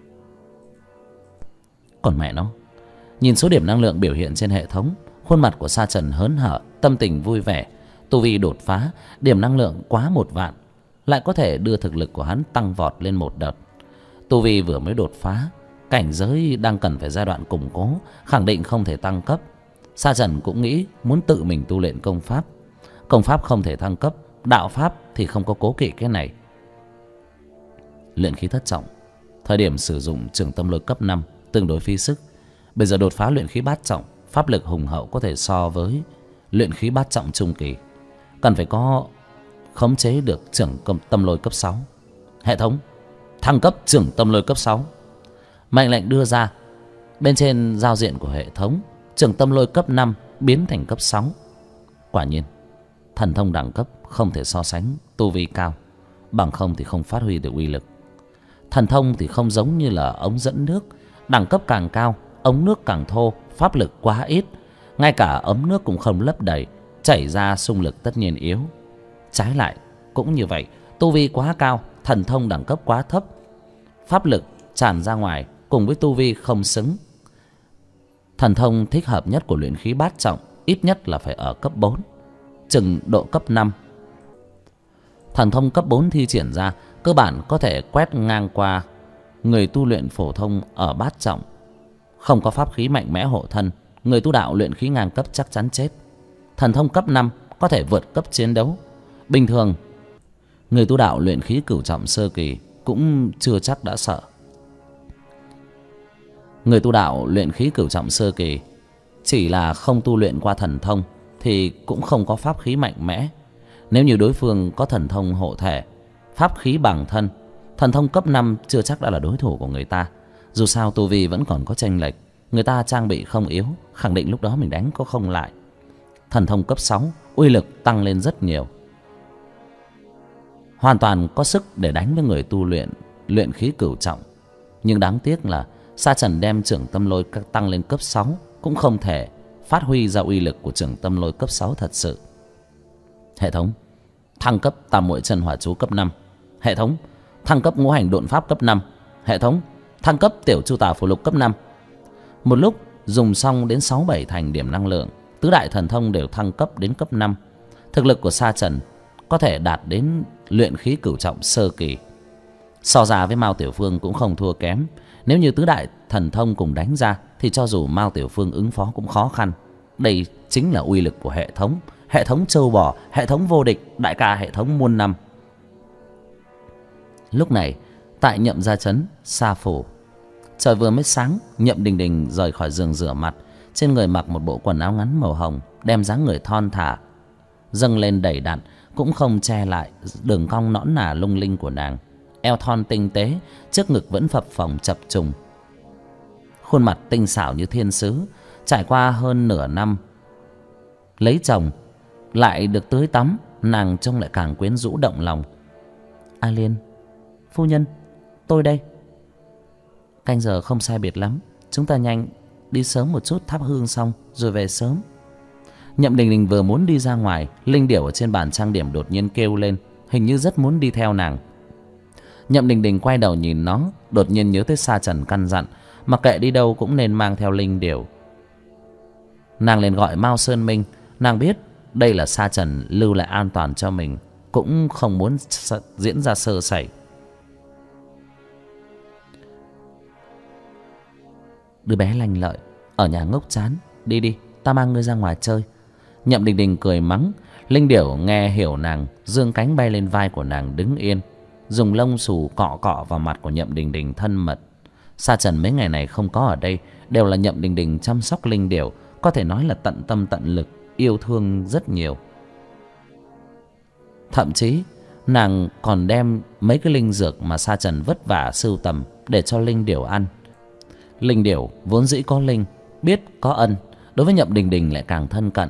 Speaker 1: Còn mẹ nó, nhìn số điểm năng lượng biểu hiện trên hệ thống, khuôn mặt của Sa Trần hớn hở, tâm tình vui vẻ. Tu vi đột phá, điểm năng lượng quá 1 vạn, lại có thể đưa thực lực của hắn tăng vọt lên một đợt. Tu vi vừa mới đột phá, cảnh giới đang cần phải giai đoạn củng cố, khẳng định không thể tăng cấp. Sa Trần cũng nghĩ muốn tự mình tu luyện công pháp. Công pháp không thể thăng cấp, đạo pháp thì không có cố kỵ cái này. Luyện khí thất trọng, thời điểm sử dụng trường tâm lôi cấp 5 tương đối phí sức. Bây giờ đột phá luyện khí bát trọng, pháp lực hùng hậu có thể so với luyện khí bát trọng trung kỳ. Cần phải có khống chế được trưởng tâm lôi cấp 6. Hệ thống thăng cấp trưởng tâm lôi cấp 6. Mệnh lệnh đưa ra. Bên trên giao diện của hệ thống, trưởng tâm lôi cấp 5 biến thành cấp 6. Quả nhiên, thần thông đẳng cấp không thể so sánh tu vi cao, bằng không thì không phát huy được uy lực. Thần thông thì không giống như là ống dẫn nước, đẳng cấp càng cao, ống nước càng thô, pháp lực quá ít, ngay cả ấm nước cũng không lấp đầy, chảy ra xung lực tất nhiên yếu. Trái lại cũng như vậy, tu vi quá cao, thần thông đẳng cấp quá thấp, pháp lực tràn ra ngoài cùng với tu vi không xứng. Thần thông thích hợp nhất của luyện khí bát trọng ít nhất là phải ở cấp 4, chừng độ cấp 5. Thần thông cấp 4 thi triển ra cơ bản có thể quét ngang qua người tu luyện phổ thông ở bát trọng. Không có pháp khí mạnh mẽ hộ thân, người tu đạo luyện khí ngang cấp chắc chắn chết. Thần thông cấp 5 có thể vượt cấp chiến đấu. Bình thường người tu đạo luyện khí cửu trọng sơ kỳ cũng chưa chắc đã sợ. Người tu đạo luyện khí cửu trọng sơ kỳ chỉ là không tu luyện qua thần thông thì cũng không có pháp khí mạnh mẽ. Nếu như đối phương có thần thông hộ thể, pháp khí bằng thân, thần thông cấp 5 chưa chắc đã là đối thủ của người ta. Dù sao tu vi vẫn còn có chênh lệch, người ta trang bị không yếu, khẳng định lúc đó mình đánh có không lại. Thần thông cấp 6 uy lực tăng lên rất nhiều, hoàn toàn có sức để đánh với người tu luyện khí cửu trọng. Nhưng đáng tiếc là Sa Trần đem trưởng tâm lôi tăng lên cấp 6 cũng không thể phát huy ra uy lực của trưởng tâm lôi cấp 6 thật sự. Hệ thống thăng cấp tam muội chân hỏa chú cấp 5. Hệ thống thăng cấp ngũ hành độn pháp cấp 5. Hệ thống thăng cấp tiểu chu tả phù lục cấp 5. Một lúc dùng xong đến 6-7 thành điểm năng lượng, tứ đại thần thông đều thăng cấp đến cấp 5. Thực lực của Sa Trần có thể đạt đến luyện khí cửu trọng sơ kỳ. So ra với Mao Tiểu Phương cũng không thua kém. Nếu như tứ đại thần thông cùng đánh ra thì cho dù Mao Tiểu Phương ứng phó cũng khó khăn. Đây chính là uy lực của hệ thống. Hệ thống châu bò, hệ thống vô địch, đại ca hệ thống muôn năm. Lúc này tại Nhậm Gia Trấn Sa Phủ, trời vừa mới sáng. Nhậm Đình Đình rời khỏi giường rửa mặt, trên người mặc một bộ quần áo ngắn màu hồng, đem dáng người thon thả dâng lên đầy đặn, cũng không che lại đường cong nõn nà lung linh của nàng. Eo thon tinh tế, trước ngực vẫn phập phồng chập trùng, khuôn mặt tinh xảo như thiên sứ. Trải qua hơn nửa năm lấy chồng lại được tưới tắm, nàng trông lại càng quyến rũ động lòng. A Liên, phu nhân, tôi đây. Canh giờ không sai biệt lắm, chúng ta nhanh đi sớm một chút, thắp hương xong rồi về sớm. Nhậm Đình Đình vừa muốn đi ra ngoài, linh điểu ở trên bàn trang điểm đột nhiên kêu lên, hình như rất muốn đi theo nàng. Nhậm Đình Đình quay đầu nhìn nó, đột nhiên nhớ tới Sa Trần căn dặn mặc kệ đi đâu cũng nên mang theo linh điểu. Nàng liền gọi Mao Sơn Minh. Nàng biết đây là Sa Trần lưu lại an toàn cho mình, cũng không muốn diễn ra sơ sẩy. Đứa bé lanh lợi, ở nhà ngốc chán, đi đi, ta mang ngươi ra ngoài chơi. Nhậm Đình Đình cười mắng. Linh điểu nghe hiểu nàng, dương cánh bay lên vai của nàng đứng yên, dùng lông xù cọ cọ vào mặt của Nhậm Đình Đình thân mật. Sa Trần mấy ngày này không có ở đây, đều là Nhậm Đình Đình chăm sóc linh điểu, có thể nói là tận tâm tận lực, yêu thương rất nhiều. Thậm chí nàng còn đem mấy cái linh dược mà Sa Trần vất vả sưu tầm để cho linh điểu ăn. Linh điểu vốn dĩ có linh, biết có ân, đối với Nhậm Đình Đình lại càng thân cận.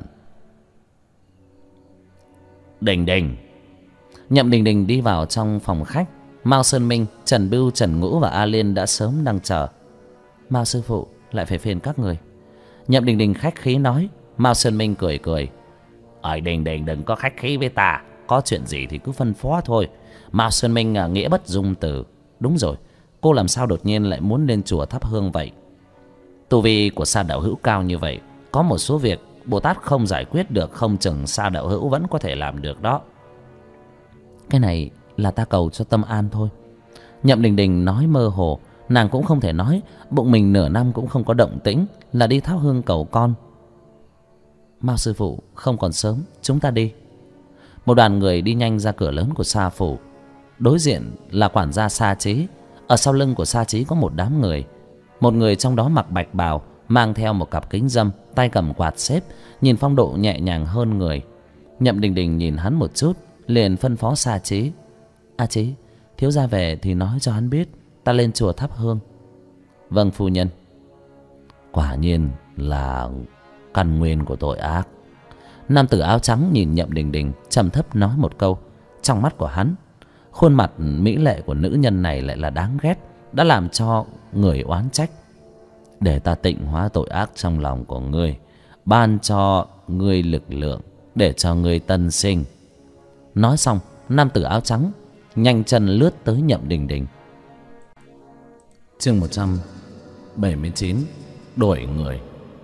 Speaker 1: Đình Đình. Nhậm Đình Đình đi vào trong phòng khách. Mao Sơn Minh, Trần Bưu, Trần Ngũ và A Liên đã sớm đang chờ. Mao sư phụ, lại phải phiền các người. Nhậm Đình Đình khách khí nói. Mao Sơn Minh cười cười. Ở Đình Đình đừng có khách khí với ta, có chuyện gì thì cứ phân phó thôi. Mao Sơn Minh nghĩa bất dung từ. Đúng rồi, cô làm sao đột nhiên lại muốn lên chùa thắp hương vậy? Tu vi của Sa đạo hữu cao như vậy, có một số việc Bồ Tát không giải quyết được, không chừng Sa đạo hữu vẫn có thể làm được đó. Cái này là ta cầu cho tâm an thôi. Nhậm Đình Đình nói mơ hồ. Nàng cũng không thể nói bụng mình nửa năm cũng không có động tĩnh là đi thắp hương cầu con. Mao sư phụ, không còn sớm, chúng ta đi. Một đoàn người đi nhanh ra cửa lớn của Sa phủ. Đối diện là quản gia Sa Chí. Ở sau lưng của Sa Chí có một đám người. Một người trong đó mặc bạch bào, mang theo một cặp kính râm, tay cầm quạt xếp, nhìn phong độ nhẹ nhàng hơn người. Nhậm Đình Đình nhìn hắn một chút, liền phân phó Sa Chí. A Chí, thiếu gia về thì nói cho hắn biết, ta lên chùa thắp hương. Vâng phu nhân. Quả nhiên là căn nguyên của tội ác. Nam tử áo trắng nhìn Nhậm Đình Đình, trầm thấp nói một câu. Trong mắt của hắn, khuôn mặt mỹ lệ của nữ nhân này lại là đáng ghét, đã làm cho người oán trách. Để ta tịnh hóa tội ác trong lòng của ngươi, ban cho ngươi lực lượng để cho ngươi tân sinh. Nói xong, nam tử áo trắng nhanh chân lướt tới Nhậm Đình Đình. Chương 179. Đổi người.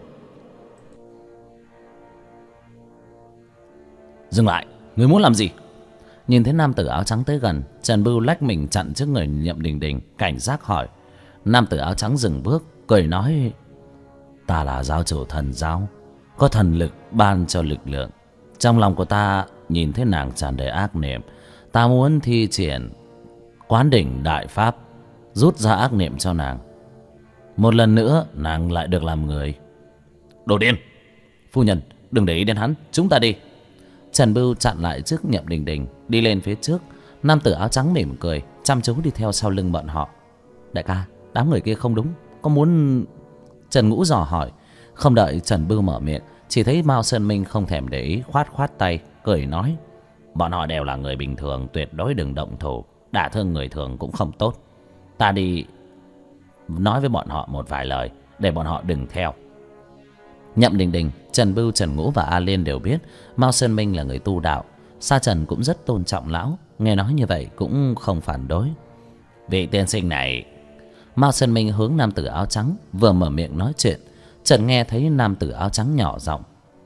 Speaker 1: Dừng lại, ngươi muốn làm gì? Nhìn thấy nam tử áo trắng tới gần, Trần Bưu lách mình chặn trước người Nhậm Đình Đình, cảnh giác hỏi. Nam tử áo trắng dừng bước, cười nói: Ta là giáo chủ thần giáo, có thần lực ban cho lực lượng, Trong lòng của ta nhìn thấy nàng tràn đầy ác niệm. Ta muốn thi triển Quán Đỉnh Đại Pháp, rút ra ác niệm cho nàng. Một lần nữa nàng lại được làm người.
Speaker 2: Đồ điên!
Speaker 1: Phu nhân, đừng để ý đến hắn, chúng ta đi. Trần Bưu chặn lại trước Nhậm Đình Đình, đi lên phía trước. Nam tử áo trắng mỉm cười, chăm chú đi theo sau lưng bọn họ. Đại ca, đám người kia không đúng, có muốn... Trần Ngũ dò hỏi. Không đợi Trần Bưu mở miệng, chỉ thấy Mao Sơn Minh không thèm để ý, khoát khoát tay, cười nói: bọn họ đều là người bình thường, tuyệt đối đừng động thủ. Đả thương người thường cũng không tốt. Ta đi nói với bọn họ một vài lời, để bọn họ đừng theo. Nhậm Đình Đình, Trần Bưu, Trần Ngũ và A Liên đều biết Mao Sơn Minh là người tu đạo. Sa Trần cũng rất tôn trọng lão, nghe nói như vậy cũng không phản đối. Vị tiên sinh này... Mao Sơn Minh hướng nam tử áo trắng, vừa mở miệng nói chuyện, Trần nghe thấy nam tử áo trắng nhỏ giọng: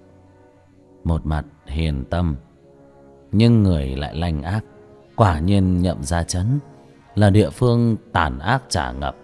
Speaker 1: một mặt hiền tâm, nhưng người lại lanh ác. Quả nhiên Nhậm gia trấn là địa phương tàn ác trà ngập.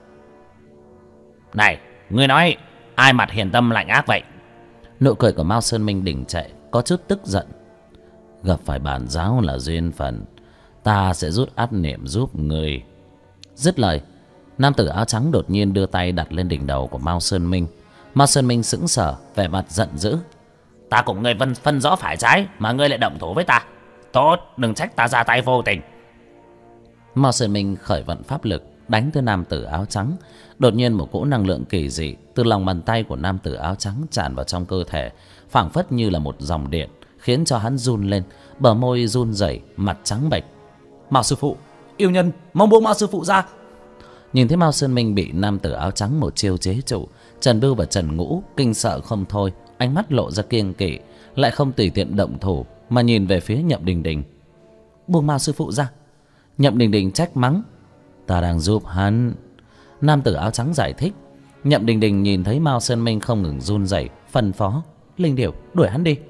Speaker 2: Này, ngươi nói ai mặt hiền tâm lạnh ác vậy?
Speaker 1: Nụ cười của Mao Sơn Minh đỉnh trệ, có chút tức giận. Gặp phải bản giáo là duyên phận, ta sẽ rút ác niệm giúp người. Dứt lời, nam tử áo trắng đột nhiên đưa tay đặt lên đỉnh đầu của Mao Sơn Minh. Mao Sơn Minh sững sờ, vẻ mặt giận dữ.
Speaker 2: Ta cùng ngươi phân rõ phải trái mà ngươi lại động thủ với ta. Tốt, đừng trách ta ra tay vô tình.
Speaker 1: Mao Sơn Minh khởi vận pháp lực đánh tới nam tử áo trắng. Đột nhiên một cỗ năng lượng kỳ dị từ lòng bàn tay của nam tử áo trắng tràn vào trong cơ thể, phảng phất như là một dòng điện, khiến cho hắn run lên, bờ môi run rẩy, mặt trắng bệch.
Speaker 2: Mao sư phụ, yêu nhân, mong buông Mao sư phụ ra.
Speaker 1: Nhìn thấy Mao Sơn Minh bị nam tử áo trắng một chiêu chế trụ, Trần Bưu và Trần Ngũ kinh sợ không thôi, ánh mắt lộ ra kiêng kỵ, lại không tùy tiện động thủ mà nhìn về phía Nhậm Đình Đình. Buông Mao sư phụ ra. Nhậm Đình Đình trách mắng. Ta đang giúp hắn. Nam tử áo trắng giải thích. Nhậm Đình Đình nhìn thấy Mao Sơn Minh không ngừng run rẩy, phân phó: Linh Điểu, đuổi hắn đi.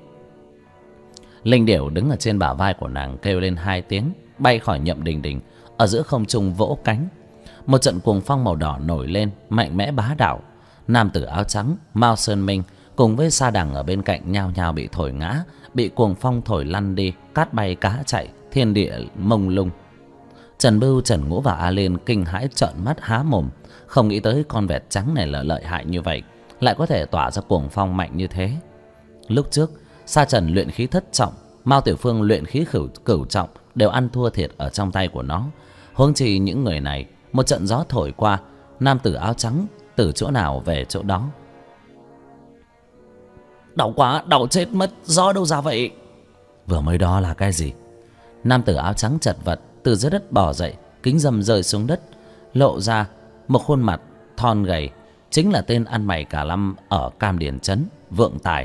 Speaker 1: Linh Điểu đứng ở trên bả vai của nàng kêu lên 2 tiếng, bay khỏi Nhậm Đình Đình, ở giữa không trung vỗ cánh. Một trận cuồng phong màu đỏ nổi lên, mạnh mẽ bá đạo. Nam tử áo trắng, Mao Sơn Minh cùng với Sa Đằng ở bên cạnh nhao nhao bị thổi ngã, bị cuồng phong thổi lăn đi, cát bay cá chạy, thiên địa mông lung. Trần Bưu, Trần Ngũ và A Liên kinh hãi trợn mắt há mồm, không nghĩ tới con vẹt trắng này là lợi hại như vậy, lại có thể tỏa ra cuồng phong mạnh như thế. Lúc trước Sa Trần luyện khí thất trọng, Mao Tiểu Phương luyện khí cửu trọng đều ăn thua thiệt ở trong tay của nó. Huống chi những người này, một trận gió thổi qua, nam tử áo trắng từ chỗ nào về chỗ đó.
Speaker 2: Đau quá, đau chết mất, gió đâu ra vậy?
Speaker 1: Vừa mới đó là cái gì? Nam tử áo trắng chật vật từ dưới đất bò dậy, kính râm rơi xuống đất, lộ ra một khuôn mặt thon gầy, chính là tên ăn mày cả lâm ở Cam Điền trấn, Vượng Tài.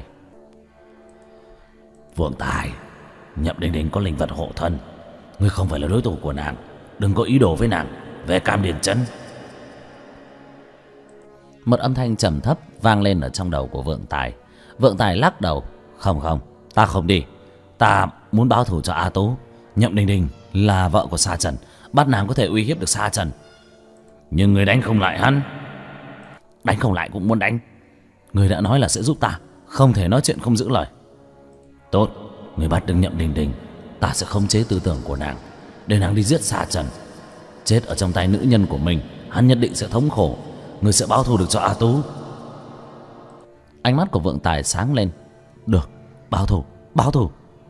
Speaker 2: Vượng Tài, Nhậm Đình Đình có linh vật hộ thân, ngươi không phải là đối thủ của nàng, đừng có ý đồ với nàng, về Cam Điền trấn.
Speaker 1: Một âm thanh trầm thấp vang lên ở trong đầu của Vượng Tài. Vượng Tài lắc đầu: Không, ta không đi. Ta muốn báo thù cho A Tú. Nhậm Đình Đình là vợ của Sa Trần, bắt nàng có thể uy hiếp được Sa Trần.
Speaker 2: Nhưng người đánh không lại hắn.
Speaker 1: Đánh không lại cũng muốn đánh. Người đã nói là sẽ giúp ta, không thể nói chuyện không giữ lời.
Speaker 2: Tốt, người bắt được Nhậm Đình Đình, ta sẽ khống chế tư tưởng của nàng, để nàng đi giết Sa Trần. Chết ở trong tay nữ nhân của mình, hắn nhất định sẽ thống khổ. Người sẽ báo thù được cho A Tú.
Speaker 1: Ánh mắt của Vượng Tài sáng lên. Được, báo thù.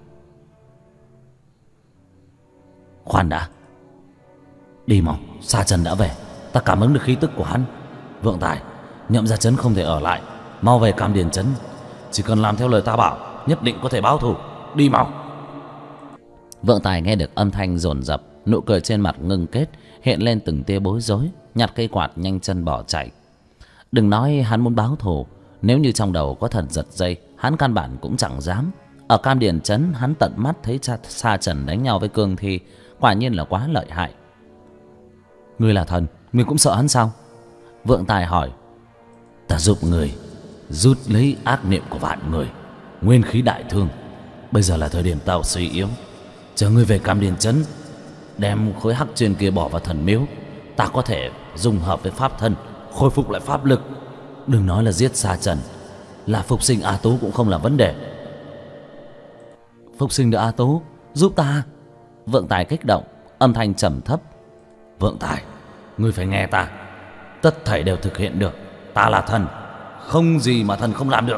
Speaker 2: Khoan đã, đi mau, Sa Trần đã về, ta cảm ứng được khí tức của hắn. Vượng Tài, Nhậm gia trấn không thể ở lại, mau về Cam Điền trấn. Chỉ cần làm theo lời ta bảo, nhất định có thể báo thù. Đi mau.
Speaker 1: Vượng Tài nghe được âm thanh dồn dập, nụ cười trên mặt ngưng kết, hiện lên từng tia bối rối, nhặt cây quạt nhanh chân bỏ chạy. Đừng nói hắn muốn báo thù, nếu như trong đầu có thần giật dây, hắn căn bản cũng chẳng dám. Ở Cam Điền trấn, hắn tận mắt thấy Sa Trần đánh nhau với Cương Thi, quả nhiên là quá lợi hại. Ngươi là thần, ngươi cũng sợ hắn sao? Vượng Tài hỏi.
Speaker 2: Ta giúp người rút lấy ác niệm của vạn người, nguyên khí đại thương. Bây giờ là thời điểm tao suy yếu, chờ ngươi về Cam Điền trấn, đem khối hắc truyền kia bỏ vào thần miếu, ta có thể dùng hợp với pháp thân, khôi phục lại pháp lực. Đừng nói là giết Sa Trần, là phục sinh A Tú cũng không là vấn đề.
Speaker 1: Phục sinh được A Tú, giúp ta. Vượng Tài kích động, âm thanh trầm thấp.
Speaker 2: Vượng Tài, ngươi phải nghe ta. Tất thảy đều thực hiện được. Ta là thần, không gì mà thần không làm được.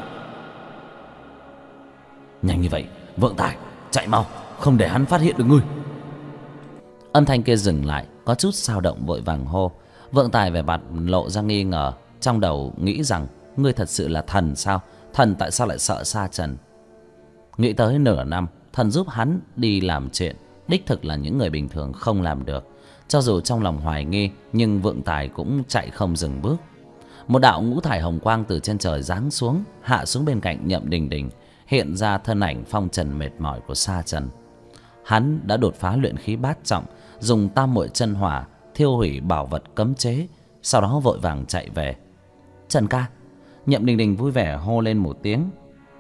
Speaker 2: Nhanh như vậy, Vượng Tài, chạy mau, không để hắn phát hiện được ngươi.
Speaker 1: Âm thanh kia dừng lại, có chút dao động, vội vàng hô. Vượng Tài vẻ mặt lộ ra nghi ngờ, trong đầu nghĩ rằng ngươi thật sự là thần sao? Thần tại sao lại sợ Sa Trần? Nghĩ tới nửa năm, thần giúp hắn đi làm chuyện đích thực là những người bình thường không làm được. Cho dù trong lòng hoài nghi, nhưng Vượng Tài cũng chạy không dừng bước. Một đạo ngũ thải hồng quang từ trên trời giáng xuống, hạ xuống bên cạnh Nhậm Đình Đình, hiện ra thân ảnh phong trần mệt mỏi của Sa Trần. Hắn đã đột phá luyện khí bát trọng, dùng tam muội chân hỏa thiêu hủy bảo vật cấm chế, sau đó vội vàng chạy về. Trần ca! Nhậm Đình Đình vui vẻ hô lên một tiếng.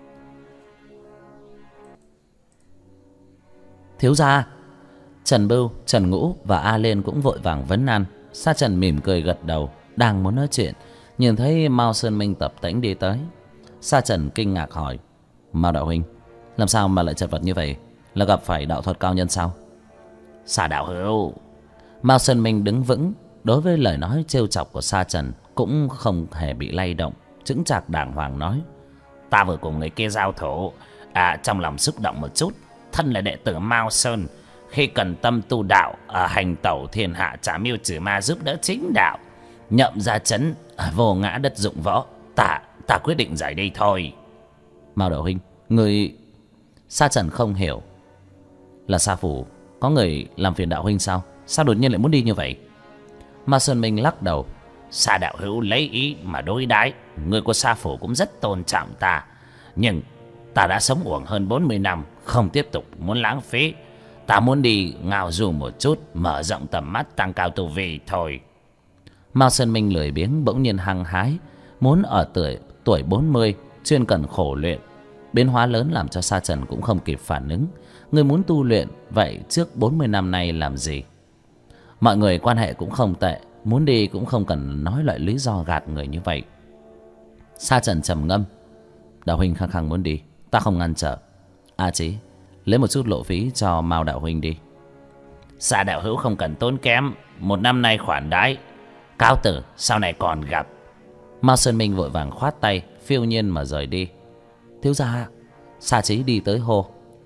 Speaker 1: Thiếu gia! Trần Bưu, Trần Ngũ và A Liên cũng vội vàng vấn an. Sa Trần mỉm cười gật đầu, đang muốn nói chuyện, nhìn thấy Mao Sơn Minh tập tễnh đi tới. Sa Trần kinh ngạc hỏi: Mao đạo huynh, làm sao mà lại chật vật như vậy? Là gặp phải đạo thuật cao nhân sao?
Speaker 2: Sa đạo hữu.
Speaker 1: Mao Sơn Minh đứng vững, đối với lời nói trêu chọc của Sa Trần cũng không hề bị lay động, chững chạc đàng hoàng nói:
Speaker 2: Ta vừa cùng người kia giao thủ, trong lòng xúc động một chút. Thân là đệ tử Mao Sơn, khi cần tâm tu đạo, hành tẩu thiên hạ, trả mưu trừ ma, giúp đỡ chính đạo. Nhậm ra chấn, vô ngã đất dụng võ. Ta quyết định giải đi thôi.
Speaker 1: Mao đạo huynh, người... Sa Trần không hiểu. Là Sa phủ có người làm phiền đạo huynh sao? Sao đột nhiên lại muốn đi như vậy? Mao Sơn Minh lắc đầu.
Speaker 2: Sa đạo hữu lấy ý mà đối đãi, người của Sa phủ cũng rất tôn trọng ta. Nhưng ta đã sống uổng hơn 40 năm, không tiếp tục muốn lãng phí. Ta muốn đi ngao du một chút, mở rộng tầm mắt, tăng cao tu vi thôi.
Speaker 1: Mao Sơn Minh lười biếng bỗng nhiên hăng hái, muốn ở tuổi 40 chuyên cần khổ luyện. Biến hóa lớn làm cho Sa Trần cũng không kịp phản ứng. Người muốn tu luyện, vậy trước 40 năm nay làm gì? Mọi người quan hệ cũng không tệ, muốn đi cũng không cần nói loại lý do gạt người như vậy. Sa Trần trầm ngâm. Đạo huynh khăng khăng muốn đi, ta không ngăn trở. A Chí, lấy một chút lộ phí cho Mao đạo huynh đi.
Speaker 2: Sa đạo hữu không cần tốn kém, một năm nay khoản đãi. Cáo tử, sau này còn gặp.
Speaker 1: Mao Sơn Minh vội vàng khoát tay, phiêu nhiên mà rời đi. Thiếu gia! Sa Chí đi tới hô.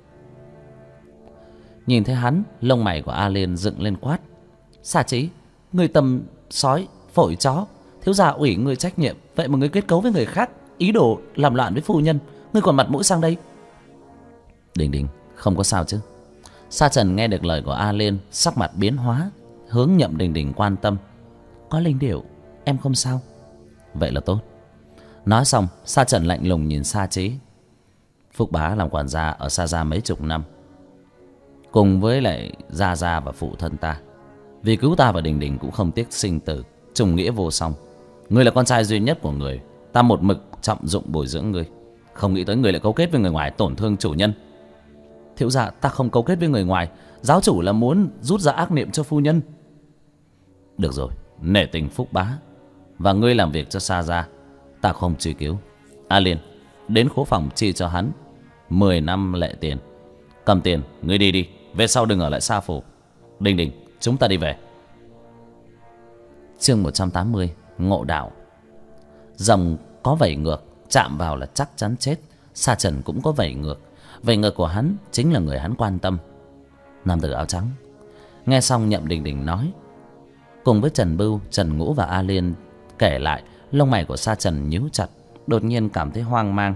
Speaker 1: Nhìn thấy hắn, lông mày của A Liên dựng lên quát. Sa Chí, người tầm sói, phổi chó. Thiếu gia ủy người trách nhiệm, vậy mà người kết cấu với người khác, ý đồ làm loạn với phu nhân, ngươi còn mặt mũi sang đây? Đình Đình, không có sao chứ? Sa Trần nghe được lời của A Liên, sắc mặt biến hóa, hướng Nhậm Đình Đình quan tâm. Có linh điểu, em không sao. Vậy là tốt. Nói xong, Sa Trần lạnh lùng nhìn Sa Chí. Phúc bá làm quản gia ở Sa gia mấy chục năm, cùng với lại gia gia và phụ thân ta, vì cứu ta và Đình Đình cũng không tiếc sinh tử, trùng nghĩa vô song. Ngươi là con trai duy nhất của người, ta một mực trọng dụng bồi dưỡng ngươi, không nghĩ tới người lại cấu kết với người ngoài, tổn thương chủ nhân. Thiếu gia, ta không cấu kết với người ngoài, giáo chủ là muốn rút ra ác niệm cho phu nhân. Được rồi, nể tình Phúc bá và ngươi làm việc cho Sa gia, ta không truy cứu. A Liên, đến khố phòng chi cho hắn 10 năm lệ tiền. Cầm tiền, ngươi đi đi, về sau đừng ở lại Sa phủ. Đình Đình, chúng ta đi về. Chương 180, ngộ đạo. Rồng có vảy ngược, chạm vào là chắc chắn chết. Sa Trần cũng có vảy ngược, vảy ngược của hắn chính là người hắn quan tâm, nam tử áo trắng. Nghe xong Nhậm Đình Đình nói, cùng với Trần Bưu, Trần Ngũ và A Liên kể lại, lông mày của Sa Trần nhíu chặt, đột nhiên cảm thấy hoang mang.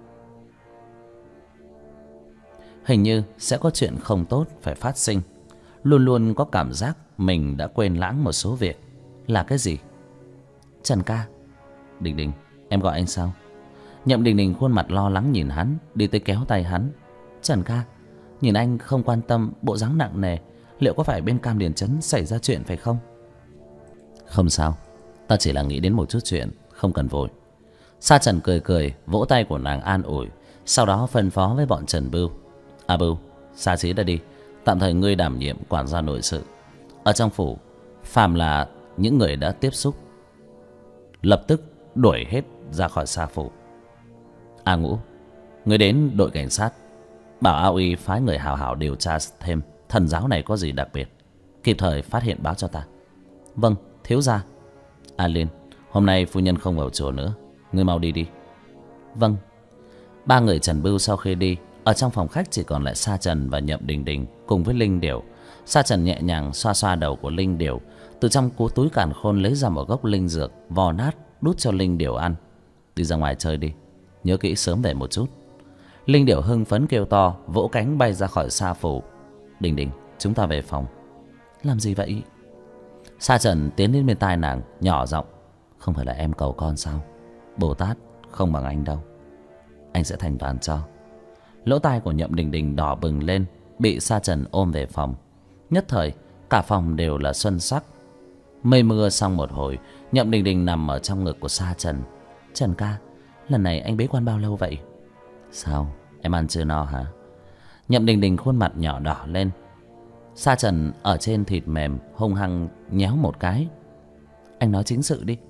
Speaker 1: Hình như sẽ có chuyện không tốt phải phát sinh. Luôn luôn có cảm giác mình đã quên lãng một số việc. Là cái gì? Trần ca. Đình Đình, em gọi anh sao? Nhậm Đình Đình khuôn mặt lo lắng nhìn hắn, đi tới kéo tay hắn. Trần ca, nhìn anh không quan tâm, bộ dáng nặng nề, liệu có phải bên Cam Điền Trấn xảy ra chuyện phải không? Không sao, ta chỉ là nghĩ đến một chút chuyện, không cần vội. Sa Trần cười cười, vỗ tay của nàng an ủi, sau đó phân phó với bọn Trần Bưu. A Bưu, Sa Chí đã đi, tạm thời ngươi đảm nhiệm quản gia nội sự. Ở trong phủ, phàm là những người đã tiếp xúc, lập tức đuổi hết ra khỏi Sa phủ. A Ngũ, ngươi đến đội cảnh sát, bảo A Uy phái người hào hào điều tra thêm thần giáo này có gì đặc biệt, kịp thời phát hiện báo cho ta. Vâng, thiếu gia. A Liên, hôm nay phu nhân không vào chùa nữa, ngươi mau đi đi. Vâng. Ba người Trần Bưu sau khi đi, ở trong phòng khách chỉ còn lại Sa Trần và Nhậm Đình Đình cùng với Linh Điểu. Sa Trần nhẹ nhàng xoa xoa đầu của Linh Điểu, từ trong túi càn khôn lấy ra một gốc linh dược vò nát đút cho Linh Điểu ăn. Đi ra ngoài chơi đi, nhớ kỹ sớm về một chút. Linh Điểu hưng phấn kêu to, vỗ cánh bay ra khỏi Sa phủ. Đình Đình, chúng ta về phòng. Làm gì vậy? Sa Trần tiến đến bên tai nàng, nhỏ giọng. Không phải là em cầu con sao? Bồ Tát không bằng anh đâu, anh sẽ thành toàn cho. Lỗ tai của Nhậm Đình Đình đỏ bừng lên, bị Sa Trần ôm về phòng. Nhất thời cả phòng đều là xuân sắc. Mây mưa xong một hồi, Nhậm Đình Đình nằm ở trong ngực của Sa Trần. Trần ca, lần này anh bế quan bao lâu vậy? Sao, em ăn chưa no hả? Nhậm Đình Đình khuôn mặt nhỏ đỏ lên. Sa Trần ở trên thịt mềm hung hăng nhéo một cái. Anh nói chính sự đi.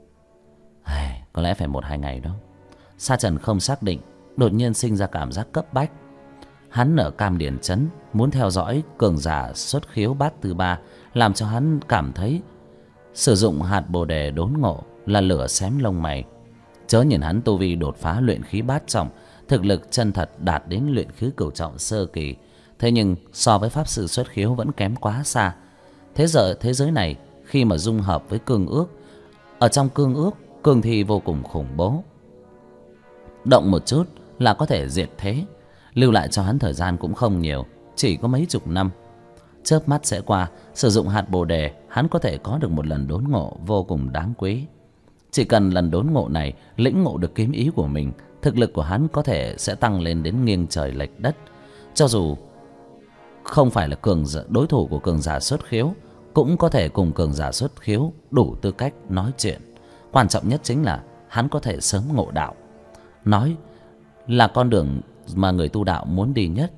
Speaker 1: Có lẽ phải 1-2 ngày đó. Sa Trần không xác định, đột nhiên sinh ra cảm giác cấp bách. Hắn ở Cam Điền Trấn muốn theo dõi cường giả xuất khiếu bát tư ba, làm cho hắn cảm thấy sử dụng hạt bồ đề đốn ngộ là lửa xém lông mày. Chớ nhìn hắn tu vi đột phá luyện khí bát trọng, thực lực chân thật đạt đến luyện khí cửu trọng sơ kỳ, thế nhưng so với pháp sư xuất khiếu vẫn kém quá xa. Thế giới này khi mà dung hợp với cương ước, ở trong cương ước, cương thi vô cùng khủng bố, động một chút là có thể diệt thế. Lưu lại cho hắn thời gian cũng không nhiều, chỉ có mấy chục năm. Chớp mắt sẽ qua, sử dụng hạt bồ đề, hắn có thể có được một lần đốn ngộ vô cùng đáng quý. Chỉ cần lần đốn ngộ này lĩnh ngộ được kiếm ý của mình, thực lực của hắn có thể sẽ tăng lên đến nghiêng trời lệch đất. Cho dù không phải là đối thủ của cường giả xuất khiếu, cũng có thể cùng cường giả xuất khiếu đủ tư cách nói chuyện. Quan trọng nhất chính là hắn có thể sớm ngộ đạo. Nói là con đường mà người tu đạo muốn đi nhất.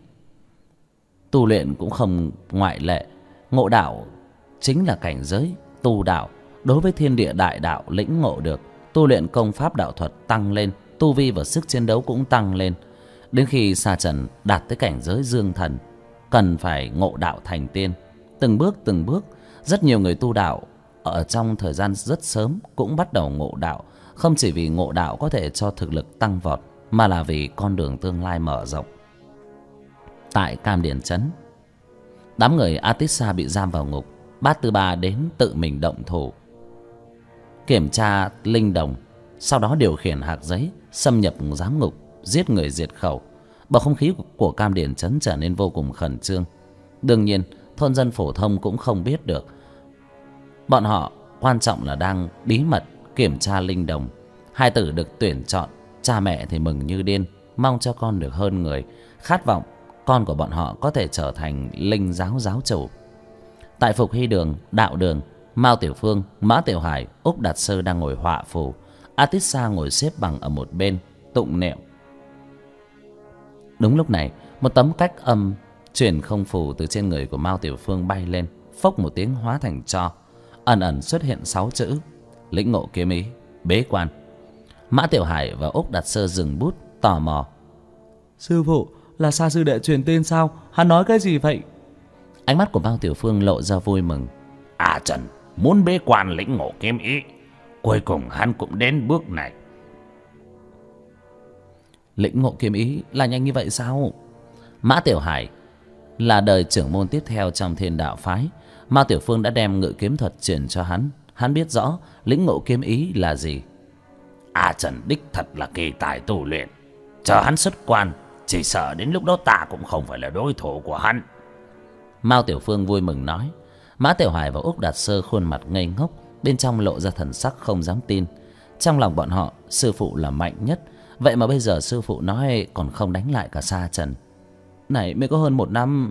Speaker 1: Tu luyện cũng không ngoại lệ. Ngộ đạo chính là cảnh giới tu đạo. Đối với thiên địa đại đạo lĩnh ngộ được, tu luyện công pháp đạo thuật tăng lên, tu vi và sức chiến đấu cũng tăng lên. Đến khi Sa Trần đạt tới cảnh giới dương thần, cần phải ngộ đạo thành tiên. Từng bước, rất nhiều người tu đạo ở trong thời gian rất sớm cũng bắt đầu ngộ đạo. Không chỉ vì ngộ đạo có thể cho thực lực tăng vọt, mà là vì con đường tương lai mở rộng. Tại Cam Điền Trấn, đám người Atissa bị giam vào ngục. Bát Tư Ba đến tự mình động thủ kiểm tra linh đồng, sau đó điều khiển hạc giấy xâm nhập giám ngục, giết người diệt khẩu. Bầu không khí của Cam Điền Trấn trở nên vô cùng khẩn trương. Đương nhiên thôn dân phổ thông cũng không biết được. Bọn họ quan trọng là đang bí mật kiểm tra linh đồng. Hai tử được tuyển chọn, cha mẹ thì mừng như điên, mong cho con được hơn người, khát vọng con của bọn họ có thể trở thành linh giáo giáo chủ. Tại Phục Hy Đường, Đạo Đường, Mao Tiểu Phương, Mã Tiểu Hải, Úc Đạt Sơ đang ngồi họa phù. Atissa ngồi xếp bằng ở một bên tụng niệm. Đúng lúc này, một tấm cách âm truyền không phù từ trên người của Mao Tiểu Phương bay lên, phốc một tiếng hóa thành tro. Ẩn ẩn xuất hiện 6 chữ: lĩnh ngộ kiếm ý, bế quan. Mã Tiểu Hải và Úc Đạt Sơ dừng bút tò mò. Sư phụ, là Sa sư đệ truyền tin sao? Hắn nói cái gì vậy? Ánh mắt của Mao Tiểu Phương lộ ra vui mừng.
Speaker 2: À Trần muốn bế quan lĩnh ngộ kiếm ý, cuối cùng hắn cũng đến bước này.
Speaker 1: Lĩnh ngộ kiếm ý là nhanh như vậy sao? Mã Tiểu Hải là đời trưởng môn tiếp theo trong Thiên Đạo phái. Mao Tiểu Phương đã đem ngự kiếm thuật truyền cho hắn. Hắn biết rõ lĩnh ngộ kiếm ý là gì.
Speaker 2: À Trần đích thật là kỳ tài tu luyện, chờ hắn xuất quan, chỉ sợ đến lúc đó ta cũng không phải là đối thủ của hắn.
Speaker 1: Mao Tiểu Phương vui mừng nói. Mã Tiểu Hải và Úc Đạt Sơ khuôn mặt ngây ngốc, bên trong lộ ra thần sắc không dám tin. Trong lòng bọn họ, sư phụ là mạnh nhất, vậy mà bây giờ sư phụ nói còn không đánh lại cả Sa Trần. Này mới có hơn 1 năm.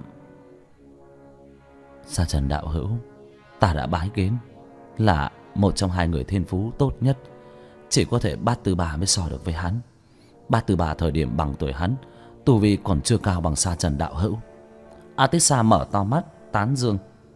Speaker 1: Sa Trần đạo hữu, ta đã bái kiến, là một trong 2 người thiên phú tốt nhất. Chỉ có thể Bát Tư Ba mới so được với hắn. Bát Tư Ba thời điểm bằng tuổi hắn, tu vi còn chưa cao bằng Sa Trần đạo hữu. Atissa mở to mắt tán dương.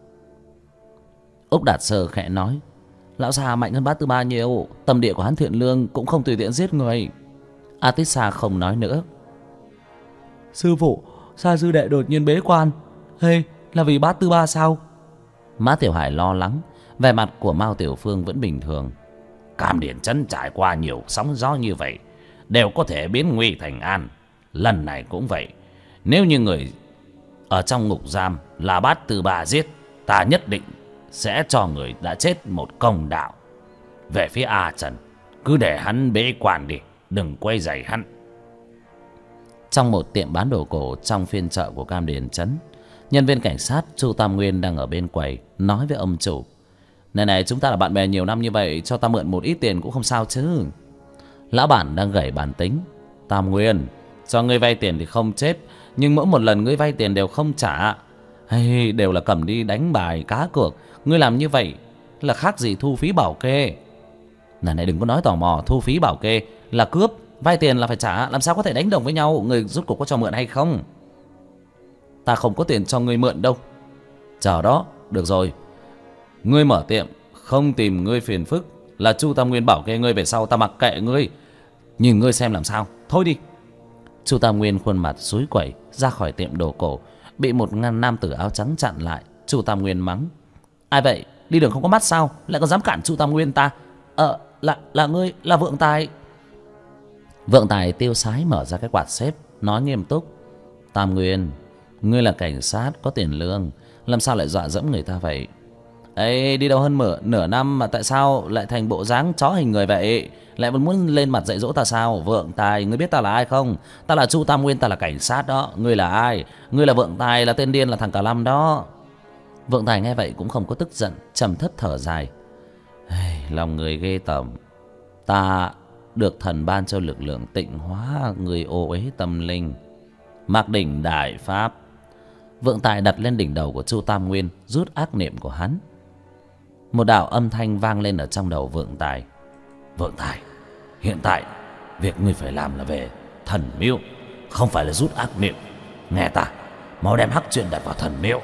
Speaker 1: Úc Đạt Sơ khẽ nói. Lão Sa mạnh hơn Bát Tư Ba nhiều, tâm địa của hắn thiện lương, cũng không tùy tiện giết người. Atissa không nói nữa. Sư phụ, Sa sư đệ đột nhiên bế quan, hay là vì bát tư ba sao? Mã Tiểu Hải lo lắng. Vẻ mặt của Mao Tiểu Phương vẫn bình thường.
Speaker 2: Cam Điền Trấn trải qua nhiều sóng gió như vậy, đều có thể biến nguy thành an. Lần này cũng vậy. Nếu như người ở trong ngục giam là bát tư ba giết, ta nhất định sẽ cho người đã chết một công đạo. Về phía A Trần, cứ để hắn bế quan đi, đừng quay rầy hắn.
Speaker 1: Trong một tiệm bán đồ cổ trong phiên chợ của Cam Điền Trấn, nhân viên cảnh sát Chu Tam Nguyên đang ở bên quầy nói với ông chủ: Này, chúng ta là bạn bè nhiều năm như vậy, cho ta mượn một ít tiền cũng không sao chứ. Lão bản đang gảy bàn tính: Tam Nguyên, cho ngươi vay tiền thì không chết, nhưng mỗi một lần ngươi vay tiền đều không trả, hay đều là cầm đi đánh bài cá cược. Ngươi làm như vậy là khác gì thu phí bảo kê. Này, đừng có nói tò mò. Thu phí bảo kê là cướp, vay tiền là phải trả, làm sao có thể đánh đồng với nhau. Người rút cuộc có cho mượn hay không? Ta không có tiền cho ngươi mượn đâu. Chờ đó, được rồi. Ngươi mở tiệm không tìm ngươi phiền phức là Chu Tam Nguyên bảo kê ngươi, về sau ta mặc kệ ngươi. Nhìn ngươi xem làm sao. Thôi đi. Chu Tam Nguyên khuôn mặt xúi quẩy ra khỏi tiệm đồ cổ, bị một nam tử áo trắng chặn lại. Chu Tam Nguyên mắng: Ai vậy? Đi đường không có mắt sao? Lại còn dám cản Chu Tam Nguyên ta? Là ngươi, là Vượng Tài. Vượng Tài tiêu sái mở ra cái quạt xếp, nói nghiêm túc: Tam Nguyên, ngươi là cảnh sát có tiền lương, làm sao lại dọa dẫm người ta vậy? Ê, đi đâu hơn nửa năm mà tại sao lại thành bộ dáng chó hình người vậy? Lại vẫn muốn lên mặt dạy dỗ ta sao? Vượng Tài, ngươi biết ta là ai không? Ta là Chu Tam Nguyên, ta là cảnh sát đó. Ngươi là ai? Ngươi là Vượng Tài, là tên điên, là thằng Cả Lâm đó. Vượng Tài nghe vậy cũng không có tức giận, trầm thấp thở dài: Lòng người ghê tởm. Ta được thần ban cho lực lượng tịnh hóa người ô uế tâm linh, mặc đỉnh đại pháp. Vượng Tài đặt lên đỉnh đầu của Chu Tam Nguyên, rút ác niệm của hắn. Một đạo âm thanh vang lên ở trong đầu Vượng Tài:
Speaker 2: Vượng Tài, hiện tại việc ngươi phải làm là về thần miếu, không phải là rút ác niệm. Nghe ta, mau đem hắc chuyên đặt vào thần miếu.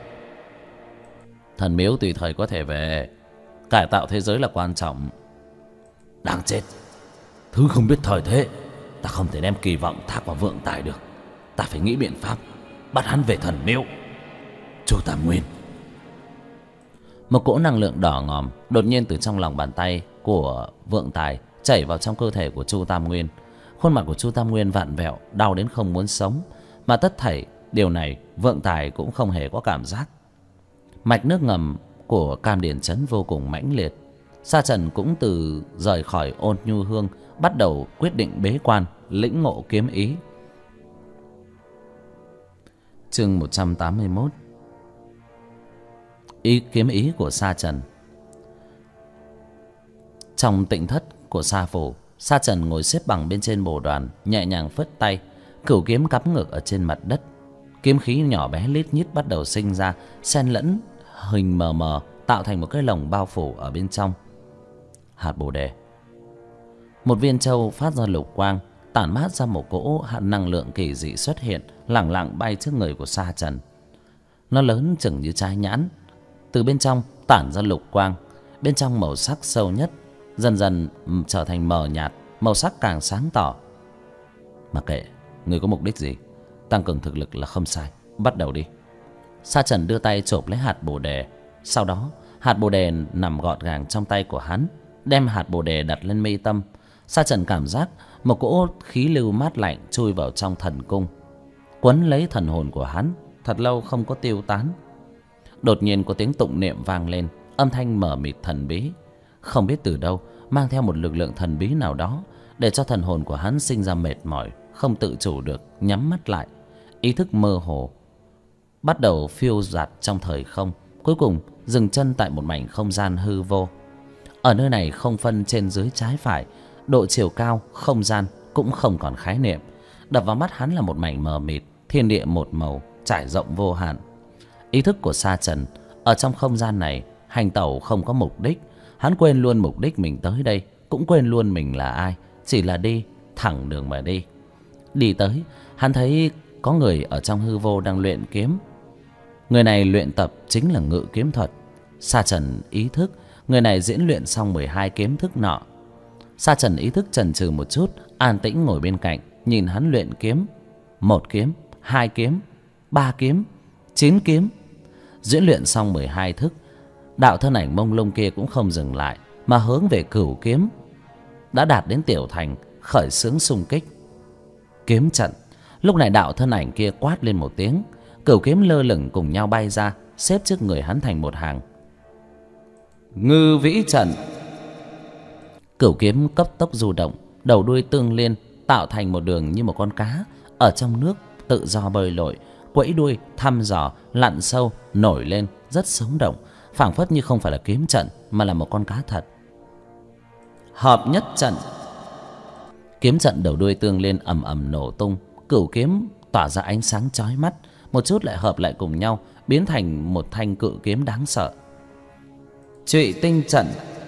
Speaker 1: Thần miếu tùy thời có thể về, cải tạo thế giới là quan trọng.
Speaker 2: Đáng chết, thứ không biết thời thế, ta không thể đem kỳ vọng thác vào Vượng Tài được. Ta phải nghĩ biện pháp bắt hắn về thần miếu. Chu Tam Nguyên.
Speaker 1: Một cỗ năng lượng đỏ ngòm đột nhiên từ trong lòng bàn tay của Vượng Tài chảy vào trong cơ thể của Chu Tam Nguyên. Khuôn mặt của Chu Tam Nguyên vặn vẹo, đau đến không muốn sống. Mà tất thảy điều này Vượng Tài cũng không hề có cảm giác. Mạch nước ngầm của Cam Điền Trấn vô cùng mãnh liệt. Sa Trần cũng từ rời khỏi Ôn Nhu Hương, bắt đầu quyết định bế quan lĩnh ngộ kiếm ý. Chương 181. Kiếm ý của Sa Trần. Trong tịnh thất của Sa phủ, Sa Trần ngồi xếp bằng bên trên bồ đoàn, nhẹ nhàng phất tay, cửu kiếm cắm ngược ở trên mặt đất. Kiếm khí nhỏ bé lít nhít bắt đầu sinh ra, xen lẫn hình mờ mờ, tạo thành một cái lồng bao phủ ở bên trong. Hạt bồ đề. Một viên châu phát ra lục quang, tản mát ra một cỗ năng lượng kỳ dị xuất hiện, lẳng lặng bay trước người của Sa Trần. Nó lớn chừng như trái nhãn, từ bên trong tản ra lục quang, bên trong màu sắc sâu nhất, dần dần trở thành mờ nhạt, màu sắc càng sáng tỏ. Mặc kệ người có mục đích gì, tăng cường thực lực là không sai, bắt đầu đi. Sa Trần đưa tay chộp lấy hạt bồ đề, sau đó hạt bồ đề nằm gọn gàng trong tay của hắn, đem hạt bồ đề đặt lên mi tâm. Sa Trần cảm giác một cỗ khí lưu mát lạnh chui vào trong thần cung, quấn lấy thần hồn của hắn, thật lâu không có tiêu tán. Đột nhiên có tiếng tụng niệm vang lên, âm thanh mờ mịt thần bí, không biết từ đâu mang theo một lực lượng thần bí nào đó, để cho thần hồn của hắn sinh ra mệt mỏi, không tự chủ được nhắm mắt lại. Ý thức mơ hồ bắt đầu phiêu dạt trong thời không, cuối cùng dừng chân tại một mảnh không gian hư vô. Ở nơi này không phân trên dưới trái phải, độ chiều cao, không gian cũng không còn khái niệm. Đập vào mắt hắn là một mảnh mờ mịt, thiên địa một màu, trải rộng vô hạn. Ý thức của Sa Trần ở trong không gian này hành tẩu không có mục đích. Hắn quên luôn mục đích mình tới đây, cũng quên luôn mình là ai, chỉ là đi thẳng đường mà đi. Đi tới, hắn thấy có người ở trong hư vô đang luyện kiếm. Người này luyện tập chính là ngự kiếm thuật. Sa Trần ý thức người này diễn luyện xong 12 kiếm thức nọ. Sa Trần ý thức chần chừ một chút, an tĩnh ngồi bên cạnh nhìn hắn luyện kiếm. 1 kiếm, 2 kiếm, 3 kiếm, 9 kiếm. Diễn luyện xong 12 thức, đạo thân ảnh mông lung kia cũng không dừng lại mà hướng về Cửu kiếm đã đạt đến tiểu thành khởi xướng xung kích. Kiếm trận. Lúc này đạo thân ảnh kia quát lên một tiếng, Cửu kiếm lơ lửng cùng nhau bay ra, xếp trước người hắn thành một hàng. Ngư vĩ trận. Cửu kiếm cấp tốc du động, đầu đuôi tương liên tạo thành một đường như một con cá ở trong nước tự do bơi lội, quẫy đuôi thăm dò lặn sâu nổi lên, rất sống động, phảng phất như không phải là kiếm trận mà là một con cá thật. Hợp nhất trận. Kiếm trận đầu đuôi tương liên ầm ầm nổ tung, Cửu kiếm tỏa ra ánh sáng chói mắt, một chút lại hợp lại cùng nhau biến thành một thanh cự kiếm đáng sợ. Trụy tinh trận.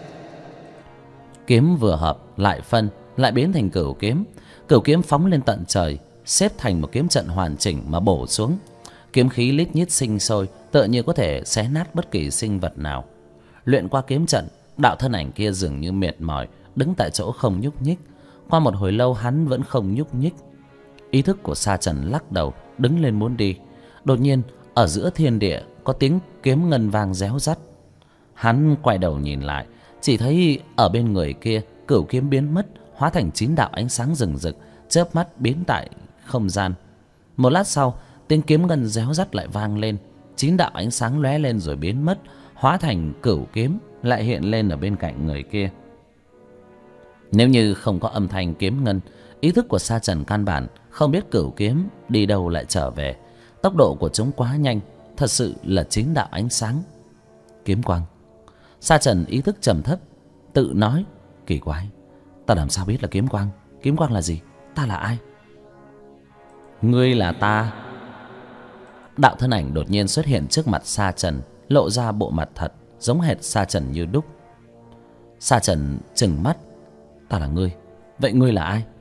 Speaker 1: Kiếm vừa hợp lại phân, lại biến thành Cửu kiếm. Cửu kiếm phóng lên tận trời, xếp thành một kiếm trận hoàn chỉnh mà bổ xuống. Kiếm khí lít nhít sinh sôi, tựa như có thể xé nát bất kỳ sinh vật nào. Luyện qua kiếm trận, đạo thân ảnh kia dường như mệt mỏi, đứng tại chỗ không nhúc nhích. Qua một hồi lâu hắn vẫn không nhúc nhích. Ý thức của Sa Trần lắc đầu, đứng lên muốn đi. Đột nhiên ở giữa thiên địa có tiếng kiếm ngân vang réo rắt. Hắn quay đầu nhìn lại, chỉ thấy ở bên người kia Cửu kiếm biến mất, hóa thành 9 đạo ánh sáng rừng rực, chớp mắt biến tại không gian. Một lát sau, tiếng kiếm ngân réo rắt lại vang lên, 9 đạo ánh sáng lóe lên rồi biến mất, hóa thành Cửu kiếm lại hiện lên ở bên cạnh người kia. Nếu như không có âm thanh kiếm ngân, ý thức của Sa Trần căn bản không biết Cửu kiếm đi đâu lại trở về. Tốc độ của chúng quá nhanh, thật sự là 9 đạo ánh sáng. Kiếm quang. Sa Trần ý thức trầm thấp, tự nói, kỳ quái, ta làm sao biết là kiếm quang? Kiếm quang là gì? Ta là ai? Ngươi là ta. Đạo thân ảnh đột nhiên xuất hiện trước mặt Sa Trần, lộ ra bộ mặt thật, giống hệt Sa Trần như đúc. Sa Trần trừng mắt, ta là ngươi, vậy ngươi là ai?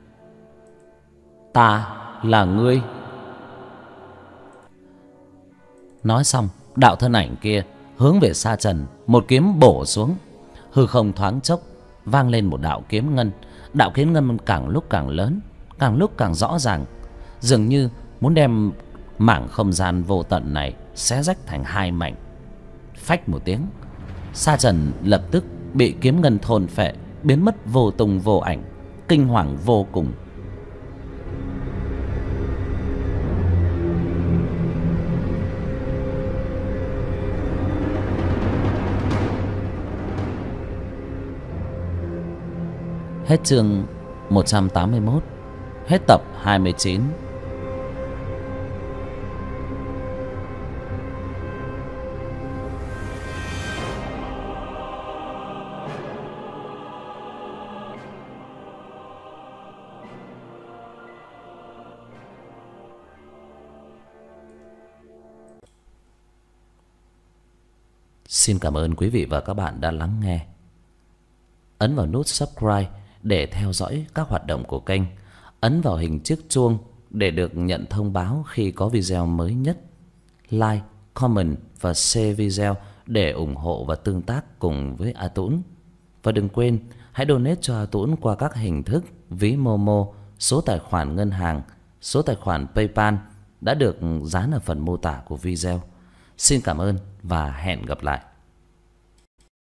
Speaker 1: Ta là ngươi. Nói xong, đạo thân ảnh kia hướng về Sa Trần một kiếm bổ xuống. Hư không thoáng chốc vang lên một đạo kiếm ngân. Đạo kiếm ngân càng lúc càng lớn, càng lúc càng rõ ràng, dường như muốn đem mảng không gian vô tận này xé rách thành 2 mảnh. Phách một tiếng, Sa Trần lập tức bị kiếm ngân thôn phệ, biến mất vô tung vô ảnh, kinh hoàng vô cùng. Hết chương 181, hết tập 29. Xin cảm ơn quý vị và các bạn đã lắng nghe. Ấn vào nút subscribe để theo dõi các hoạt động của kênh. Ấn vào hình chiếc chuông để được nhận thông báo khi có video mới nhất. Like, comment và share video để ủng hộ và tương tác cùng với A Tũng. Và đừng quên hãy donate cho A Tũng qua các hình thức ví Momo, số tài khoản ngân hàng, số tài khoản PayPal đã được dán ở phần mô tả của video. Xin cảm ơn và hẹn gặp lại.